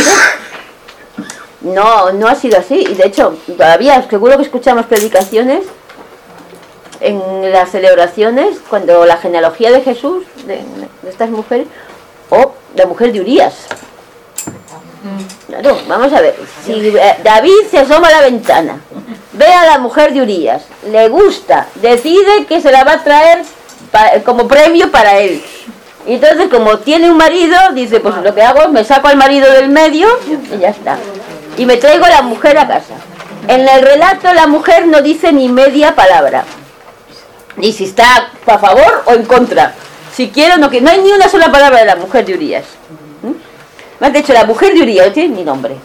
no ha sido así. Y de hecho, todavía seguro que escuchamos predicaciones en las celebraciones, cuando la genealogía de Jesús, de estas mujeres, o la mujer de Urías. Claro, vamos a ver, si David se asoma a la ventana, ve a la mujer de Urías, le gusta, decide que se la va a traer como premio para él, y entonces, como tiene un marido, dice, pues lo que hago es me saco al marido del medio y ya está, y me traigo a la mujer a casa. En el relato la mujer no dice ni media palabra, ni si está a favor o en contra, si quiere o no, que no hay ni una sola palabra de la mujer de Urías. De hecho, la mujer de Urías no tiene ni nombre.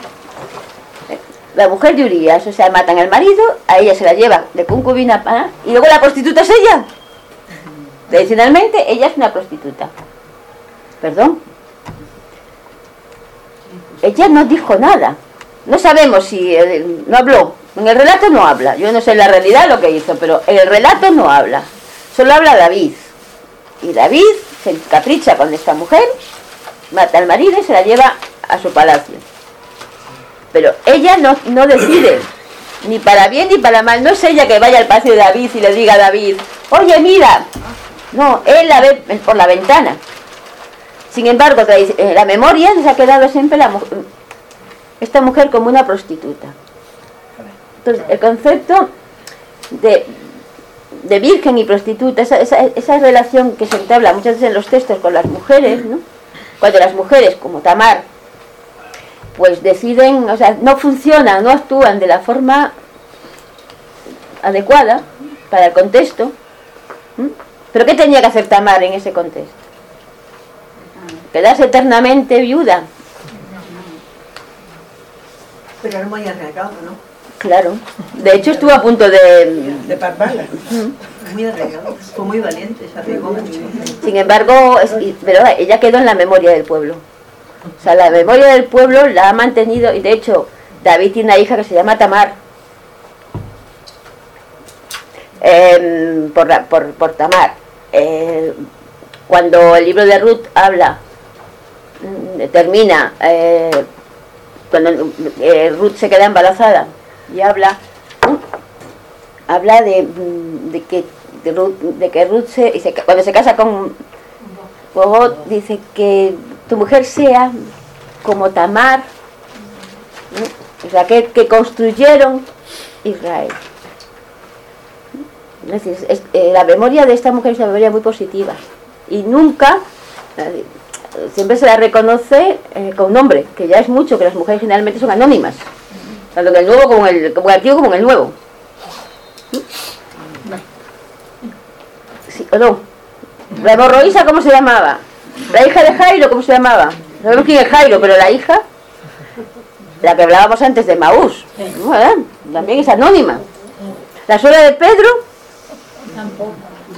La mujer de Urías, o sea, matan al marido, a ella se la lleva de concubina y luego la prostituta es ella. Tradicionalmente, ella es una prostituta. ¿Perdón? Ella no dijo nada. No sabemos si no habló. En el relato no habla. Yo no sé en la realidad lo que hizo, pero en el relato no habla. Solo habla David. Y David se encapricha con esta mujer, mata al marido y se la lleva a su palacio. Pero ella no decide ni para bien ni para mal. No es ella que vaya al palacio de David y le diga a David, oye, mira. No, él la ve por la ventana. Sin embargo, la memoria se ha quedado siempre esta mujer como una prostituta. Entonces, el concepto de virgen y prostituta, esa relación que se entabla muchas veces en los textos con las mujeres, ¿no? Cuando las mujeres, como Tamar, pues deciden, o sea, no funcionan, no actúan de la forma adecuada para el contexto. ¿Pero qué tenía que hacer Tamar en ese contexto? Quedarse eternamente viuda. Pero era muy arriesgado, ¿no? Claro. De hecho estuvo a punto de parvarla. Muy arriesgado. Fue muy valiente, se arriesgó mucho. Sin embargo, pero ella quedó en la memoria del pueblo. O sea, la memoria del pueblo la ha mantenido, y de hecho David tiene una hija que se llama Tamar. Por Tamar. Cuando el libro de Ruth termina, cuando Ruth se queda embarazada y habla de que Ruth cuando se casa con Bobot, dice que tu mujer sea como Tamar, ¿no? O sea, que construyeron Israel. Es decir, la memoria de esta mujer es una memoria muy positiva y nunca, siempre se la reconoce con nombre, que ya es mucho, que las mujeres generalmente son anónimas, tanto en el nuevo como en el antiguo como en el nuevo. ¿Sí o no? La hemorroísa, ¿cómo se llamaba? La hija de Jairo, ¿cómo se llamaba? No sabemos quién es Jairo, pero la hija, la que hablábamos antes de Maús, ¿no? También es anónima. La suegra de Pedro Tampoco.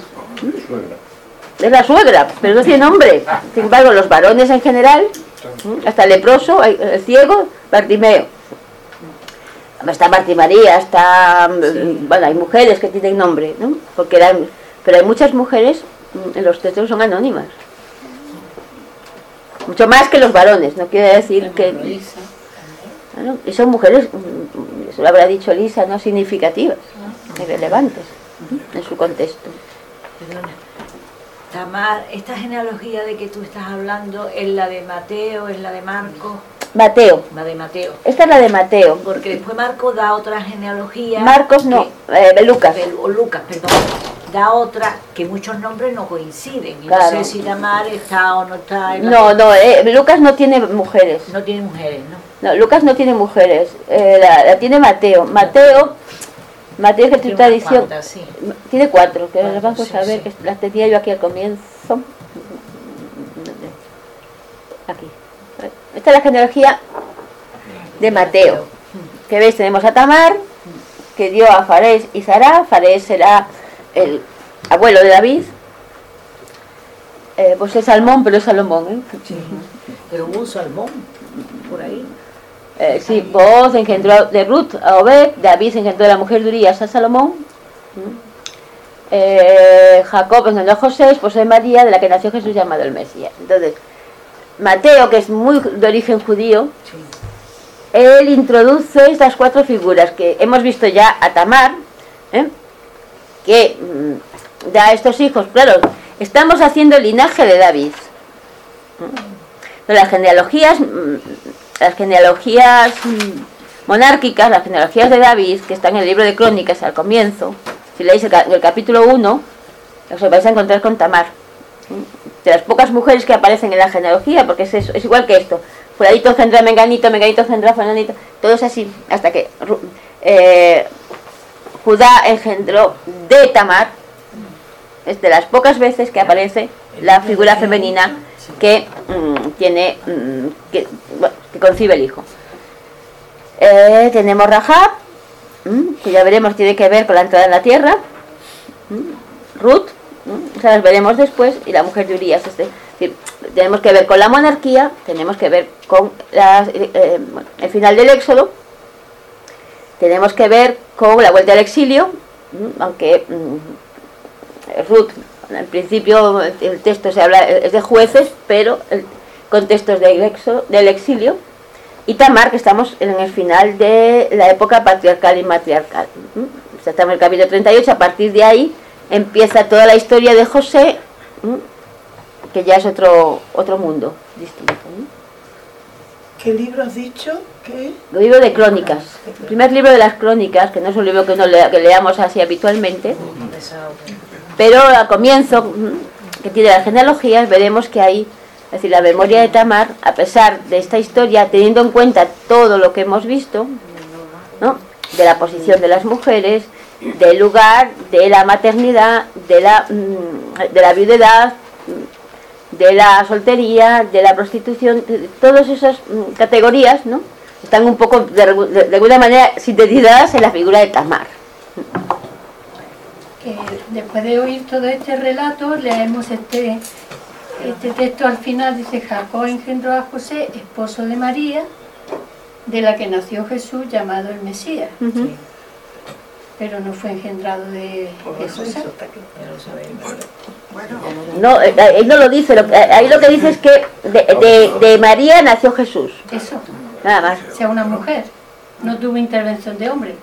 es la suegra, pero no tiene nombre. Sin embargo, los varones en general, hasta el leproso, el ciego, Bartimeo. Está Bartimaría, bueno, hay mujeres que tienen nombre, ¿no? Pero hay muchas mujeres en los textos son anónimas. Mucho más que los varones, no quiere decir que... Bueno, y son mujeres, eso lo habrá dicho Lisa, no significativas, irrelevantes en su contexto. Perdona. Tamar, esta genealogía de que tú estás hablando, ¿es la de Mateo, es la de Marcos? Mateo. La de Mateo. Esta es la de Mateo. Porque después Marcos da otra genealogía. Marcos no, Lucas. O Lucas, perdón. Da otra que muchos nombres no coinciden. Y claro. No sé si Tamar está o no está. No, Lucas no tiene mujeres. No tiene mujeres, ¿no? No, Lucas no tiene mujeres. La tiene Mateo. Mateo es que tu tradición. Sí. Tiene 4, que las vamos sí, a ver, sí. que las tenía yo aquí al comienzo. Aquí. Esta es la genealogía de Mateo. Que veis, tenemos a Tamar, que dio a Farés y Zará. Farés será el abuelo de David. Pues es Salmón, pero es Salomón, Sí. Pero hubo un salmón por ahí. Sí, Booz engendró de Ruth a Obed, David engendró de la mujer de Urías a Salomón, Jacob engendró a José, esposo de María, de la que nació Jesús llamado el Mesías. Entonces, Mateo, que es muy de origen judío, Sí. él introduce estas 4 figuras que hemos visto ya a Tamar, que da a estos hijos. Claro, estamos haciendo el linaje de David. Las genealogías monárquicas, las genealogías de David, que están en el libro de Crónicas al comienzo, si leéis en el capítulo 1, os vais a encontrar con Tamar. De las pocas mujeres que aparecen en la genealogía, porque es igual que esto. Fulanito tendrá menganito, menganito tendrá fulanito, todo es así, hasta que Judá engendró de Tamar. Es de las pocas veces que aparece la figura femenina que que concibe el hijo. Tenemos Rahab, que ya veremos, tiene que ver con la entrada en la tierra. Ruth, o sea, las veremos después, y la mujer de Urías. Es decir, tenemos que ver con la monarquía, tenemos que ver con el final del Éxodo, tenemos que ver con la vuelta al exilio, aunque Ruth, en principio el texto es de jueces, pero el contexto es del exilio. y Tamar, que estamos en el final de la época patriarcal y matriarcal. O sea, estamos en el capítulo 38, a partir de ahí empieza toda la historia de José, que ya es otro mundo distinto. ¿Qué libro has dicho? ¿Qué? El libro de Crónicas, el primer libro de las Crónicas, que no es un libro que leamos así habitualmente, pero al comienzo, que tiene las genealogías, veremos que hay, es decir, la memoria de Tamar, a pesar de esta historia, teniendo en cuenta todo lo que hemos visto, ¿no?, de la posición de las mujeres, del lugar, de la maternidad, de la viudedad, de la soltería, de la prostitución, todas esas categorías, ¿no?, están un poco, de alguna manera, sintetizadas en la figura de Tamar. Después de oír todo este relato, leemos este texto al final. Dice: Jacob engendró a José, esposo de María, de la que nació Jesús, llamado el Mesías. Pero no fue engendrado de Jesús. No, ahí no lo dice, ahí lo que dice es que de María nació Jesús. Eso. Nada más. O sea, una mujer. No tuvo intervención de hombre.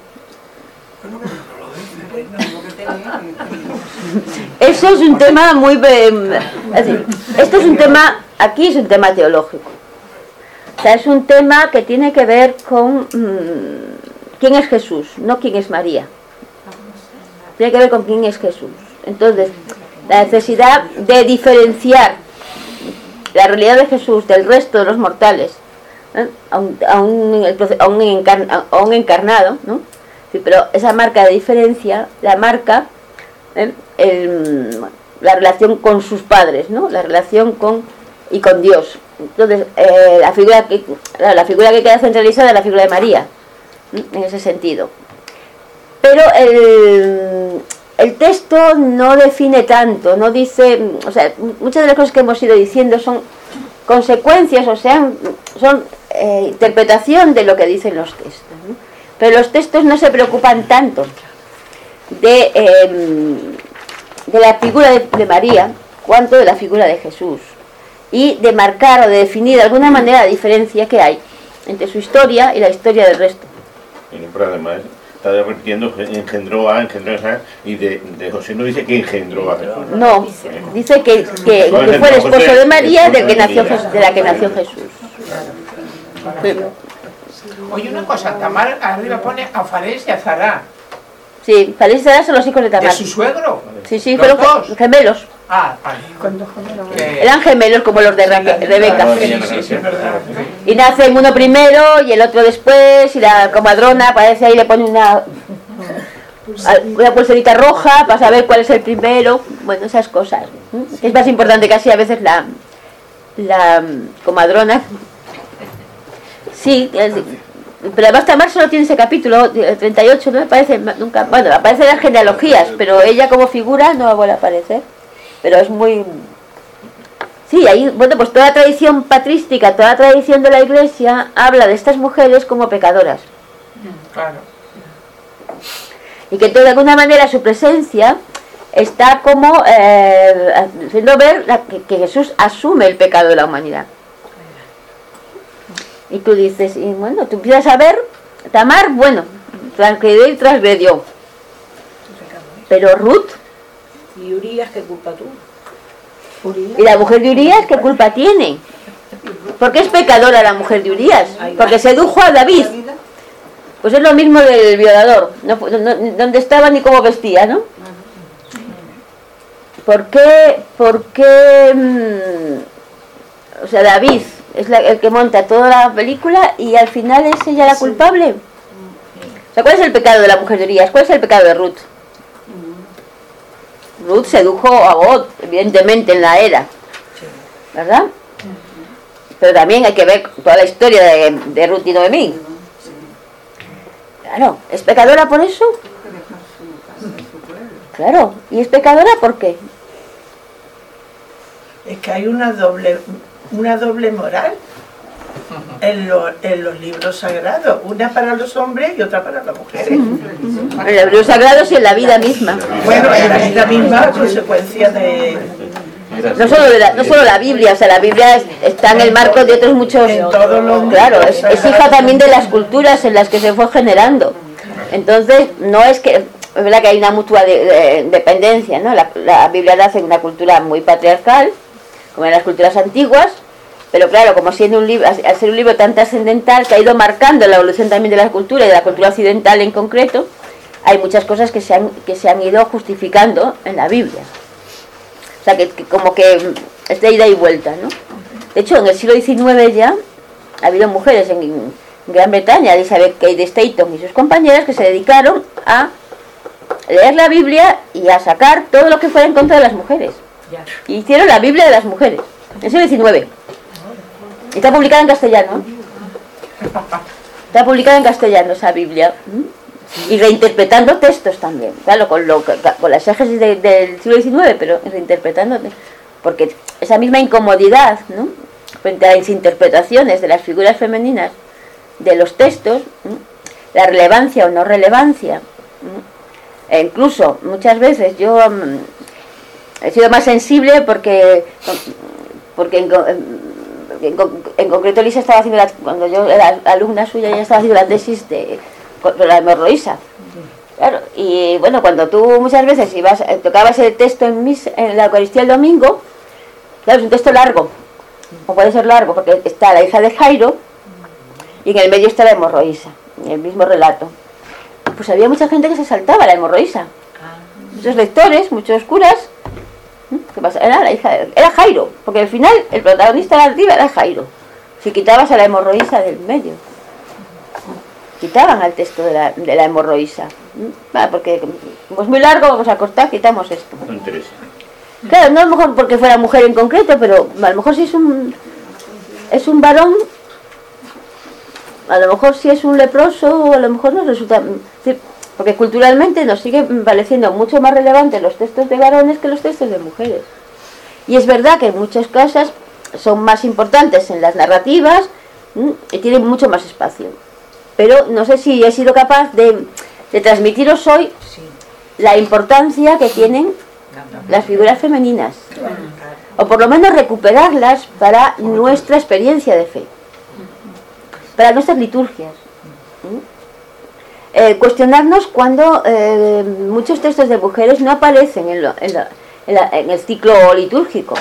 Eso es un tema muy... esto es un tema, aquí es un tema teológico. O sea, es un tema que tiene que ver con quién es Jesús, no quién es María. Tiene que ver con quién es Jesús. Entonces, la necesidad de diferenciar la realidad de Jesús del resto de los mortales, a un encarnado, ¿no? Sí, pero esa marca de diferencia la marca la relación con sus padres, ¿no?, la relación con Dios. Entonces, la figura que queda centralizada es la figura de María, en ese sentido. Pero el texto no define tanto, no dice, o sea, muchas de las cosas que hemos ido diciendo son consecuencias, o sea, son interpretación de lo que dicen los textos, ¿no? Pero los textos no se preocupan tanto de la figura de María cuanto de la figura de Jesús, y de marcar o de definir de alguna manera la diferencia que hay entre su historia y la historia del resto. Pero además está repitiendo engendró a, y de José no dice que engendró a Jesús. No, dice que fue el esposo de María, de la que nació Jesús. Oye, una cosa, Tamar arriba pone a Fares y a Zará. Sí, Fares y Zará son los hijos de Tamar. ¿De su suegro? Sí, sí, ¿Los fueron dos? gemelos. Ah, vale. Eran gemelos como los de Rebeca. Sí, es verdad. Y nacen uno primero y el otro después, y la comadrona aparece ahí, le pone una pulserita roja para saber cuál es el primero. Bueno, esas cosas. Es más importante casi a veces la comadrona. Sí, pero además Tamar solo tiene ese capítulo, el 38, no me parece nunca. Bueno, aparecen las genealogías, pero ella como figura no vuelve a aparecer. Pero es muy... Sí, ahí, bueno, pues toda la tradición patrística, toda la tradición de la Iglesia habla de estas mujeres como pecadoras. Claro. Y que de alguna manera su presencia está como haciendo ver que Jesús asume el pecado de la humanidad. Y tú dices, y bueno, tú empiezas a ver, Tamar, bueno, transgredió y transgredió. Pero Ruth... ¿Y Urías qué culpa tuvo? ¿Y la mujer de Urías qué culpa tiene? ¿Por qué es pecadora la mujer de Urías? Porque sedujo a David. Pues es lo mismo del violador, no, dónde estaba ni cómo vestía, ¿no? ¿Por qué o sea, David es el que monta toda la película y al final es ella la culpable? O sea, ¿cuál es el pecado de la mujer de Urías? ¿Cuál es el pecado de Ruth? Ruth sedujo a Boaz, evidentemente, en la era, ¿verdad? Pero también hay que ver toda la historia de Ruth y Noemí. Claro, ¿es pecadora por eso? Claro, ¿y es pecadora por qué? Es que hay una doble moral en los libros sagrados, una para los hombres y otra para las mujeres. En los libros sagrados y en la vida misma. Bueno, en la vida misma, consecuencia de No solo la Biblia, o sea, la Biblia está en el marco de otros muchos... Claro, es hija también de las culturas en las que se fue generando. Entonces, no es que... Es verdad que hay una mutua dependencia, ¿no? La Biblia nace en una cultura muy patriarcal, como en las culturas antiguas, pero claro, como siendo un libro, al ser un libro tan trascendental que ha ido marcando la evolución también de la cultura y de la cultura occidental en concreto, hay muchas cosas que se han ido justificando en la Biblia. O sea, que como que es de ida y vuelta, ¿no? De hecho, en el siglo XIX ya ha habido mujeres en Gran Bretaña, Elizabeth Cady Stanton y sus compañeras, que se dedicaron a leer la Biblia y a sacar todo lo que fuera en contra de las mujeres. Y hicieron la Biblia de las mujeres, en el siglo XIX. Y está publicada en castellano. Está publicada en castellano esa Biblia. Y reinterpretando textos también. Claro, con la exégesis del siglo XIX, pero reinterpretando. Porque esa misma incomodidad, ¿no?, frente a las interpretaciones de las figuras femeninas de los textos, la relevancia o no relevancia. E incluso muchas veces yo he sido más sensible porque en concreto Elisa estaba haciendo cuando yo era alumna suya, ella estaba haciendo la tesis con la hemorroísa. Claro, y bueno, cuando tú muchas veces tocabas el texto en la Eucaristía el domingo, claro, es un texto largo, o puede ser largo porque está la hija de Jairo y en el medio está la hemorroísa, en el mismo relato. Pues había mucha gente que se saltaba la hemorroísa, muchos lectores, muchos curas. ¿Qué pasa? Era Jairo, porque al final el protagonista de arriba era Jairo. Si quitabas a la hemorroísa del medio, quitaban al texto de la hemorroísa. Porque como es muy largo, vamos a cortar, quitamos esto. No interesa. Claro, no a lo mejor porque fuera mujer en concreto, pero a lo mejor si es un varón, a lo mejor si es un leproso, a lo mejor nos resulta... Porque culturalmente nos siguen pareciendo mucho más relevantes los textos de varones que los textos de mujeres. Y es verdad que en muchas casas son más importantes en las narrativas y tienen mucho más espacio. Pero no sé si he sido capaz de transmitiros hoy la importancia que tienen las figuras femeninas. O por lo menos recuperarlas para nuestra experiencia de fe. Para nuestras liturgias. Cuestionarnos cuando muchos textos de mujeres no aparecen en el ciclo litúrgico.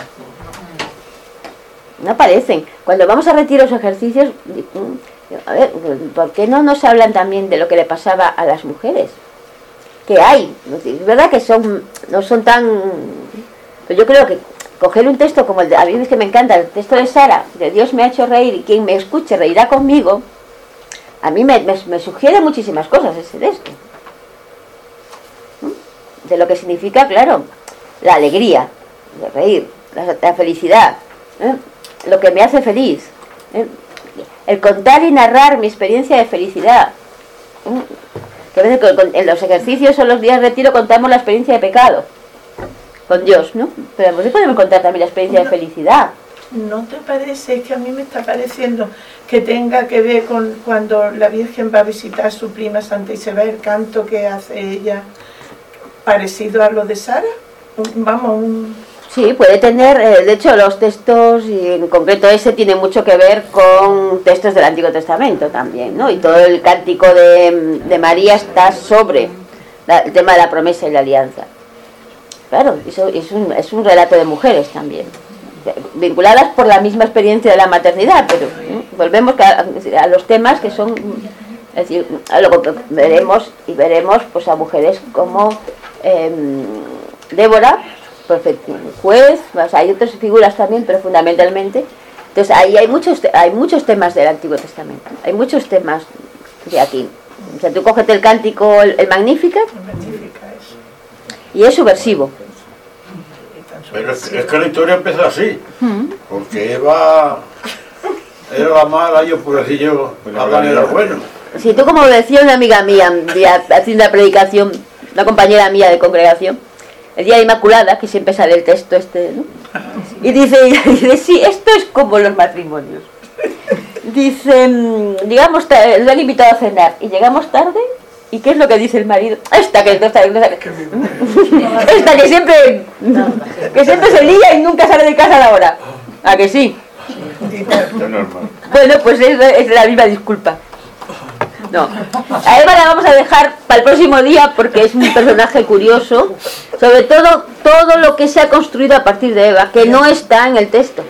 No aparecen. Cuando vamos a retiros o ejercicios, a ver, ¿por qué no nos hablan también de lo que le pasaba a las mujeres? Que hay. Es verdad que no son tan... Pero yo creo que coger un texto como el de... A mí es que me encanta el texto de Sara, de Dios me ha hecho reír y quien me escuche reirá conmigo. A mí me sugiere muchísimas cosas ese texto. De lo que significa, claro, la alegría, el reír, la felicidad, lo que me hace feliz, el contar y narrar mi experiencia de felicidad. Que a veces en los ejercicios o los días de retiro contamos la experiencia de pecado con Dios, ¿no? Pero pues podemos contar también la experiencia de felicidad. ¿No te parece? Es que a mí me está pareciendo que tenga que ver con cuando la Virgen va a visitar a su prima Santa Isabel, el canto que hace ella, parecido a lo de Sara. Sí, puede tener, de hecho los textos, y en concreto ese, tiene mucho que ver con textos del Antiguo Testamento también, ¿no? Y todo el cántico de María está sobre el tema de la promesa y la alianza. Claro, eso es un relato de mujeres también, vinculadas por la misma experiencia de la maternidad, pero volvemos a los temas que son, es decir, luego veremos pues a mujeres como Débora, juez, hay otras figuras también, pero fundamentalmente, entonces ahí hay muchos temas del Antiguo Testamento, hay muchos temas de aquí. O sea, tú cógete el cántico, el Magnificat, y es subversivo. Pero es que la historia empezó así, porque Eva era la mala, yo por decir yo, Adán era bueno. Si tú, como decía una amiga mía, haciendo la predicación, una compañera mía de congregación, el día de Inmaculada, que siempre sale el texto ¿no? Y dice, sí, esto es como los matrimonios. Dice, digamos, nos han invitado a cenar y llegamos tarde ¿Y qué es lo que dice el marido? Esta que siempre se lía y nunca sale de casa a la hora. ¿A que sí? Bueno, pues es la misma disculpa. No. A Eva la vamos a dejar para el próximo día porque es un personaje curioso. Sobre todo lo que se ha construido a partir de Eva, que no está en el texto.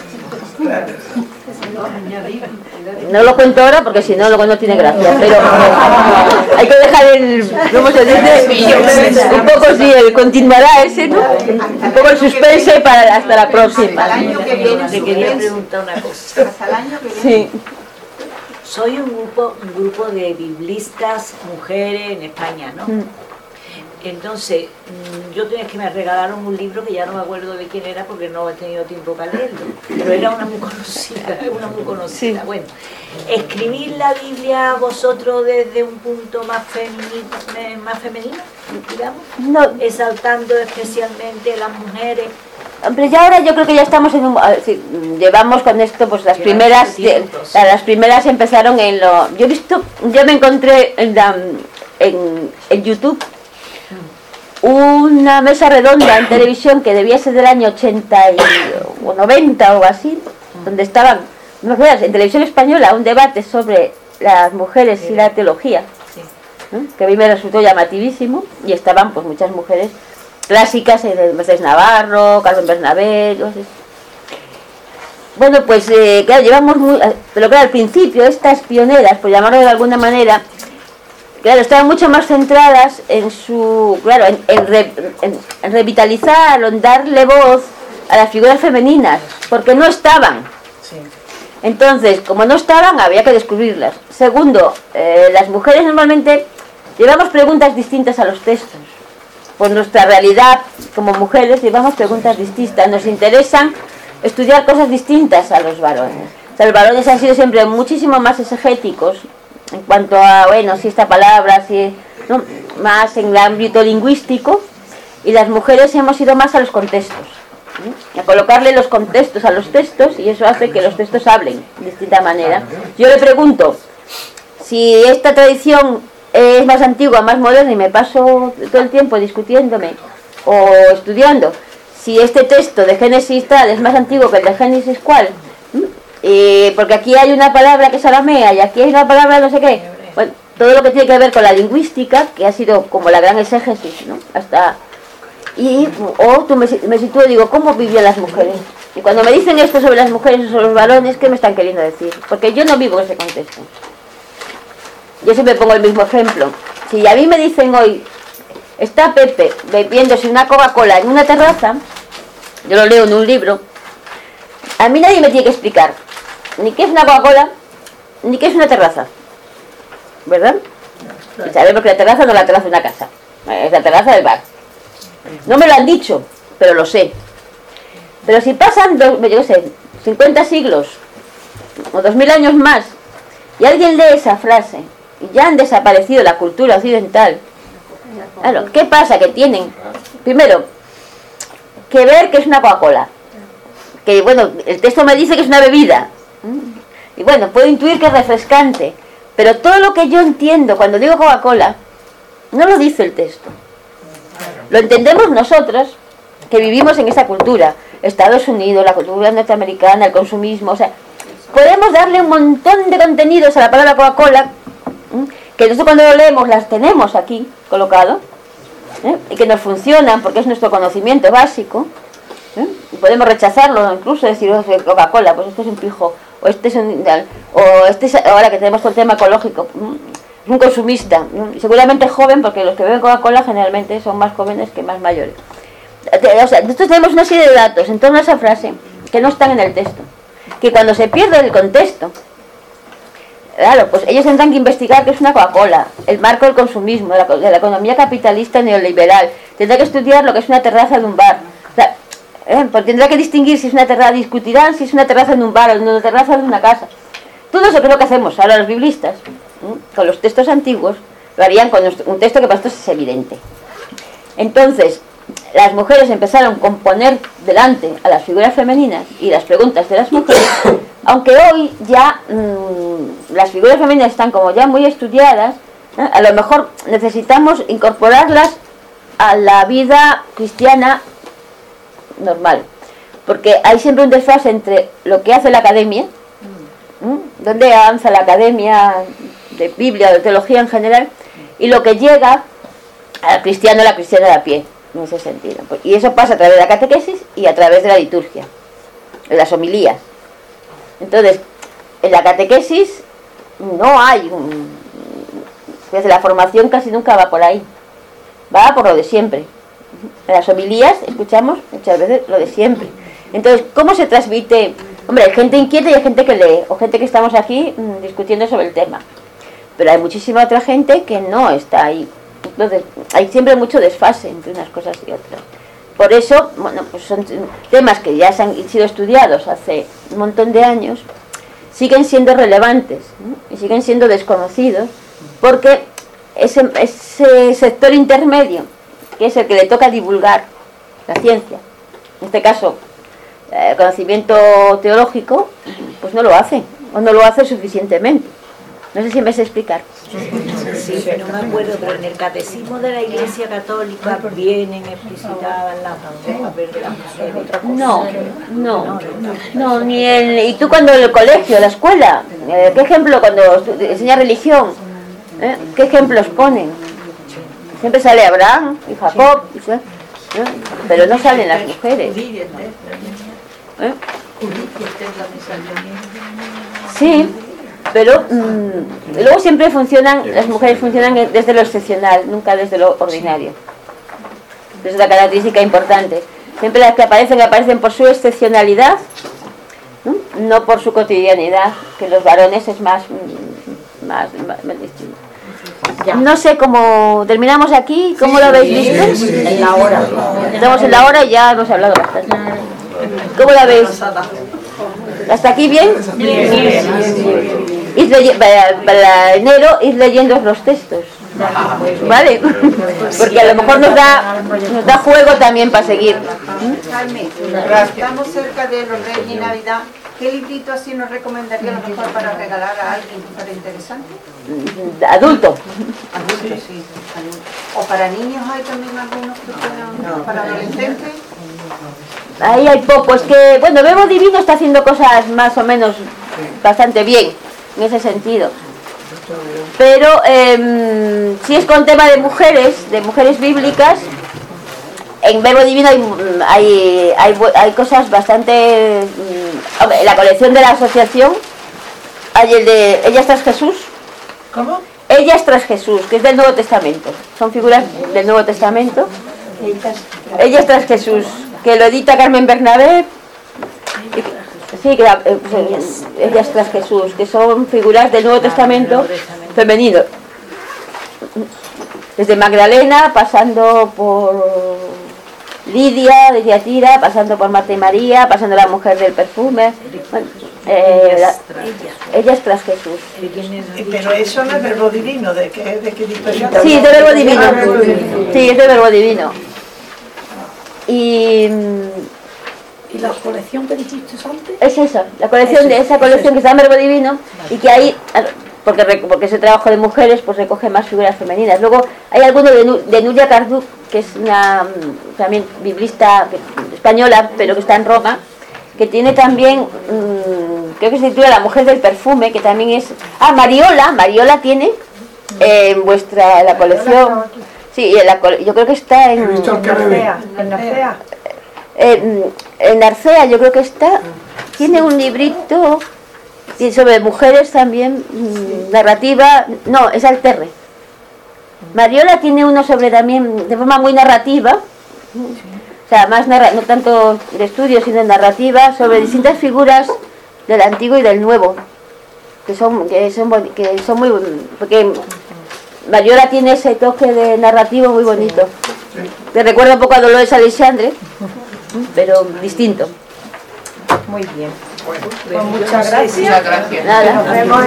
No lo cuento ahora porque si no luego no tiene gracia, pero hay que dejar ¿cómo se dice? Un poco sí, continuará ese, ¿no? Un poco el suspense para hasta la próxima. Hasta el año que viene te quería preguntar una cosa. Hasta el año que viene. Sí. Soy un grupo de biblistas mujeres en España, ¿no? Entonces, yo tenía que me regalaron un libro que ya no me acuerdo de quién era porque no he tenido tiempo para leerlo, pero era una muy conocida, Sí. Bueno, ¿escribís la Biblia vosotros desde un punto más femenino, digamos? No. Exaltando especialmente a las mujeres. Hombre, ya ahora yo creo que ya estamos en un... llevamos con esto, pues las primeras empezaron en lo... Yo me encontré en YouTube una mesa redonda en televisión que debía ser del año 80 o 90 o así, donde estaban, no sé, en televisión española, un debate sobre las mujeres y la teología, ¿no? Que a mí me resultó llamativísimo, y estaban pues muchas mujeres clásicas, Mercedes Navarro, Carmen Bernabé, no sé. Bueno, pues claro, llevamos pero claro, al principio estas pioneras, por llamarlo de alguna manera, claro, estaban mucho más centradas en en revitalizar, en darle voz a las figuras femeninas, porque no estaban. Entonces, como no estaban, había que descubrirlas. Segundo, las mujeres normalmente llevamos preguntas distintas a los textos. Por nuestra realidad como mujeres llevamos preguntas distintas. Nos interesan estudiar cosas distintas a los varones. O sea, los varones han sido siempre muchísimo más exegéticos en cuanto a, bueno, si esta palabra, si, ¿no? Más en el ámbito lingüístico, y las mujeres hemos ido más a los contextos, ¿no? A colocarle los contextos a los textos, y eso hace que los textos hablen de distinta manera. Yo le pregunto si esta tradición es más antigua, más moderna, y me paso todo el tiempo discutiéndome o estudiando si este texto de Génesis tal es más antiguo que el de Génesis cuál, porque aquí hay una palabra que es aramea y aquí hay una palabra no sé qué. Bueno, todo lo que tiene que ver con la lingüística, que ha sido como la gran exégesis, ¿no? Tú me sitúo y digo, ¿cómo vivían las mujeres? Y cuando me dicen esto sobre las mujeres o sobre los varones, ¿qué me están queriendo decir? Porque yo no vivo ese contexto. Yo siempre pongo el mismo ejemplo. Si a mí me dicen hoy, está Pepe bebiéndose una Coca-Cola en una terraza, yo lo leo en un libro, a mí nadie me tiene que explicar ni qué es una Coca-Cola, ni qué es una terraza, ¿verdad? Y sabemos que la terraza no es la terraza de una casa, es la terraza del bar. No me lo han dicho, pero lo sé. Pero si pasan, yo qué sé, 50 siglos o 2000 años más, y alguien lee esa frase, y ya han desaparecido la cultura occidental, claro, ¿qué pasa? Que tienen, primero, que ver que es una Coca-Cola. Que bueno, el texto me dice que es una bebida, y bueno, puedo intuir que es refrescante, pero todo lo que yo entiendo cuando digo Coca-Cola no lo dice el texto, lo entendemos nosotros que vivimos en esa cultura, Estados Unidos, la cultura norteamericana, el consumismo, o sea, podemos darle un montón de contenidos a la palabra Coca-Cola, que nosotros cuando lo leemos las tenemos aquí colocado, y que nos funcionan porque es nuestro conocimiento básico. Y podemos rechazarlo, incluso decir, oh, Coca-Cola, pues este es un pijo, o este es ahora que tenemos todo el tema ecológico, es un consumista, seguramente joven, porque los que beben Coca-Cola generalmente son más jóvenes que más mayores. O sea, nosotros tenemos una serie de datos en torno a esa frase que no están en el texto, que cuando se pierde el contexto, claro, pues ellos tendrán que investigar qué es una Coca-Cola, el marco del consumismo, de la economía capitalista neoliberal, tendrán que estudiar lo que es una terraza de un bar, o sea, porque tendrá que distinguir si es una terraza, discutirán si es una terraza de un bar o una terraza de una casa. Todo eso que es lo que hacemos ahora los biblistas, con los textos antiguos, lo harían con un texto que para esto es evidente. Entonces, las mujeres empezaron a poner delante a las figuras femeninas y las preguntas de las mujeres, aunque hoy ya las figuras femeninas están como ya muy estudiadas, A lo mejor necesitamos incorporarlas a la vida cristiana normal, porque hay siempre un desfase entre lo que hace la academia, donde avanza la academia de Biblia o de teología en general, y lo que llega al cristiano, la cristiana de a pie, en ese sentido. Y eso pasa a través de la catequesis y a través de la liturgia, de las homilías. Entonces, en la catequesis no hay desde la formación casi nunca va por ahí, va por lo de siempre. En las homilías escuchamos muchas veces lo de siempre. Entonces, ¿cómo se transmite? Hombre, hay gente inquieta y hay gente que lee, o gente que estamos aquí discutiendo sobre el tema, pero hay muchísima otra gente que no está ahí. Entonces, hay siempre mucho desfase entre unas cosas y otras. Por eso, bueno, pues son temas que ya han sido estudiados hace un montón de años, siguen siendo relevantes, ¿no? Y siguen siendo desconocidos, porque ese sector intermedio, que es el que le toca divulgar la ciencia, en este caso el conocimiento teológico, pues no lo hace, o no lo hace suficientemente. No sé si me sé explicar. Sí, pero no me acuerdo, pero en el catecismo de la Iglesia Católica vienen explicitadas las papeles de las mujeres. No, ni y tú cuando en el colegio, la escuela, ¿qué ejemplo cuando enseñas religión? ¿Qué ejemplos ponen? Siempre sale Abraham y Jacob, pero no salen las mujeres. Sí, pero luego siempre las mujeres funcionan desde lo excepcional, nunca desde lo ordinario. Es una característica importante. Siempre las que aparecen por su excepcionalidad, no por su cotidianidad, que los varones es más distinto. No sé cómo terminamos aquí, ¿cómo lo habéis visto? En la hora. Estamos en la hora y ya hemos hablado bastante. ¿Cómo la veis? ¿Hasta aquí bien? Para enero ir leyendo los textos, ¿vale? Porque a lo mejor nos da juego también para seguir. Carmen, estamos cerca de los Reyes y Navidad. ¿Qué librito así nos recomendaría a lo mejor para regalar a alguien que fuera interesante? Adulto. Adulto, sí. ¿O para niños hay también algunos que puedan, para adolescentes? Ahí hay poco, es que, bueno, Verbo Divino está haciendo cosas más o menos bastante bien, en ese sentido. Pero si es con tema de mujeres bíblicas, en Verbo Divino hay cosas bastante... en la colección de la asociación hay el de Ellas tras Jesús. ¿Cómo? Ellas tras Jesús, que es del Nuevo Testamento. Son figuras del Nuevo Testamento. Ellas tras Jesús, que lo edita Carmen Bernabé. Sí, Ellas tras Jesús, que son figuras del Nuevo Testamento femenino. Desde Magdalena, pasando por Lidia de Tiatira, pasando por Marta y María, pasando la mujer del perfume. Bueno, ellas tras Jesús. Pero eso no es Verbo Divino, ¿de qué editorial? Sí, es de Verbo Divino. Sí, es de Verbo Divino. Y la colección que dijiste antes? Es esa, esa colección que está en Verbo Divino, y que ahí, porque ese trabajo de mujeres pues recoge más figuras femeninas. Luego hay alguno de Núria Cardú, que es una también biblista española, pero que está en Roma, que tiene también, creo que se titula La mujer del perfume, que también es... Mariola tiene en la colección... Sí, yo creo que está en... En Narcea yo creo que está, tiene un librito sobre mujeres también, narrativa, no, es Alterre. Mariola tiene uno sobre también, de forma muy narrativa, o sea, más no tanto de estudio, sino de narrativa, sobre distintas figuras del Antiguo y del Nuevo, que son muy, porque Mariola tiene ese toque de narrativo muy bonito. Me recuerda un poco a Dolores Alexandre, pero distinto. Muy bien. Pues muchas gracias. Nada. Nos vemos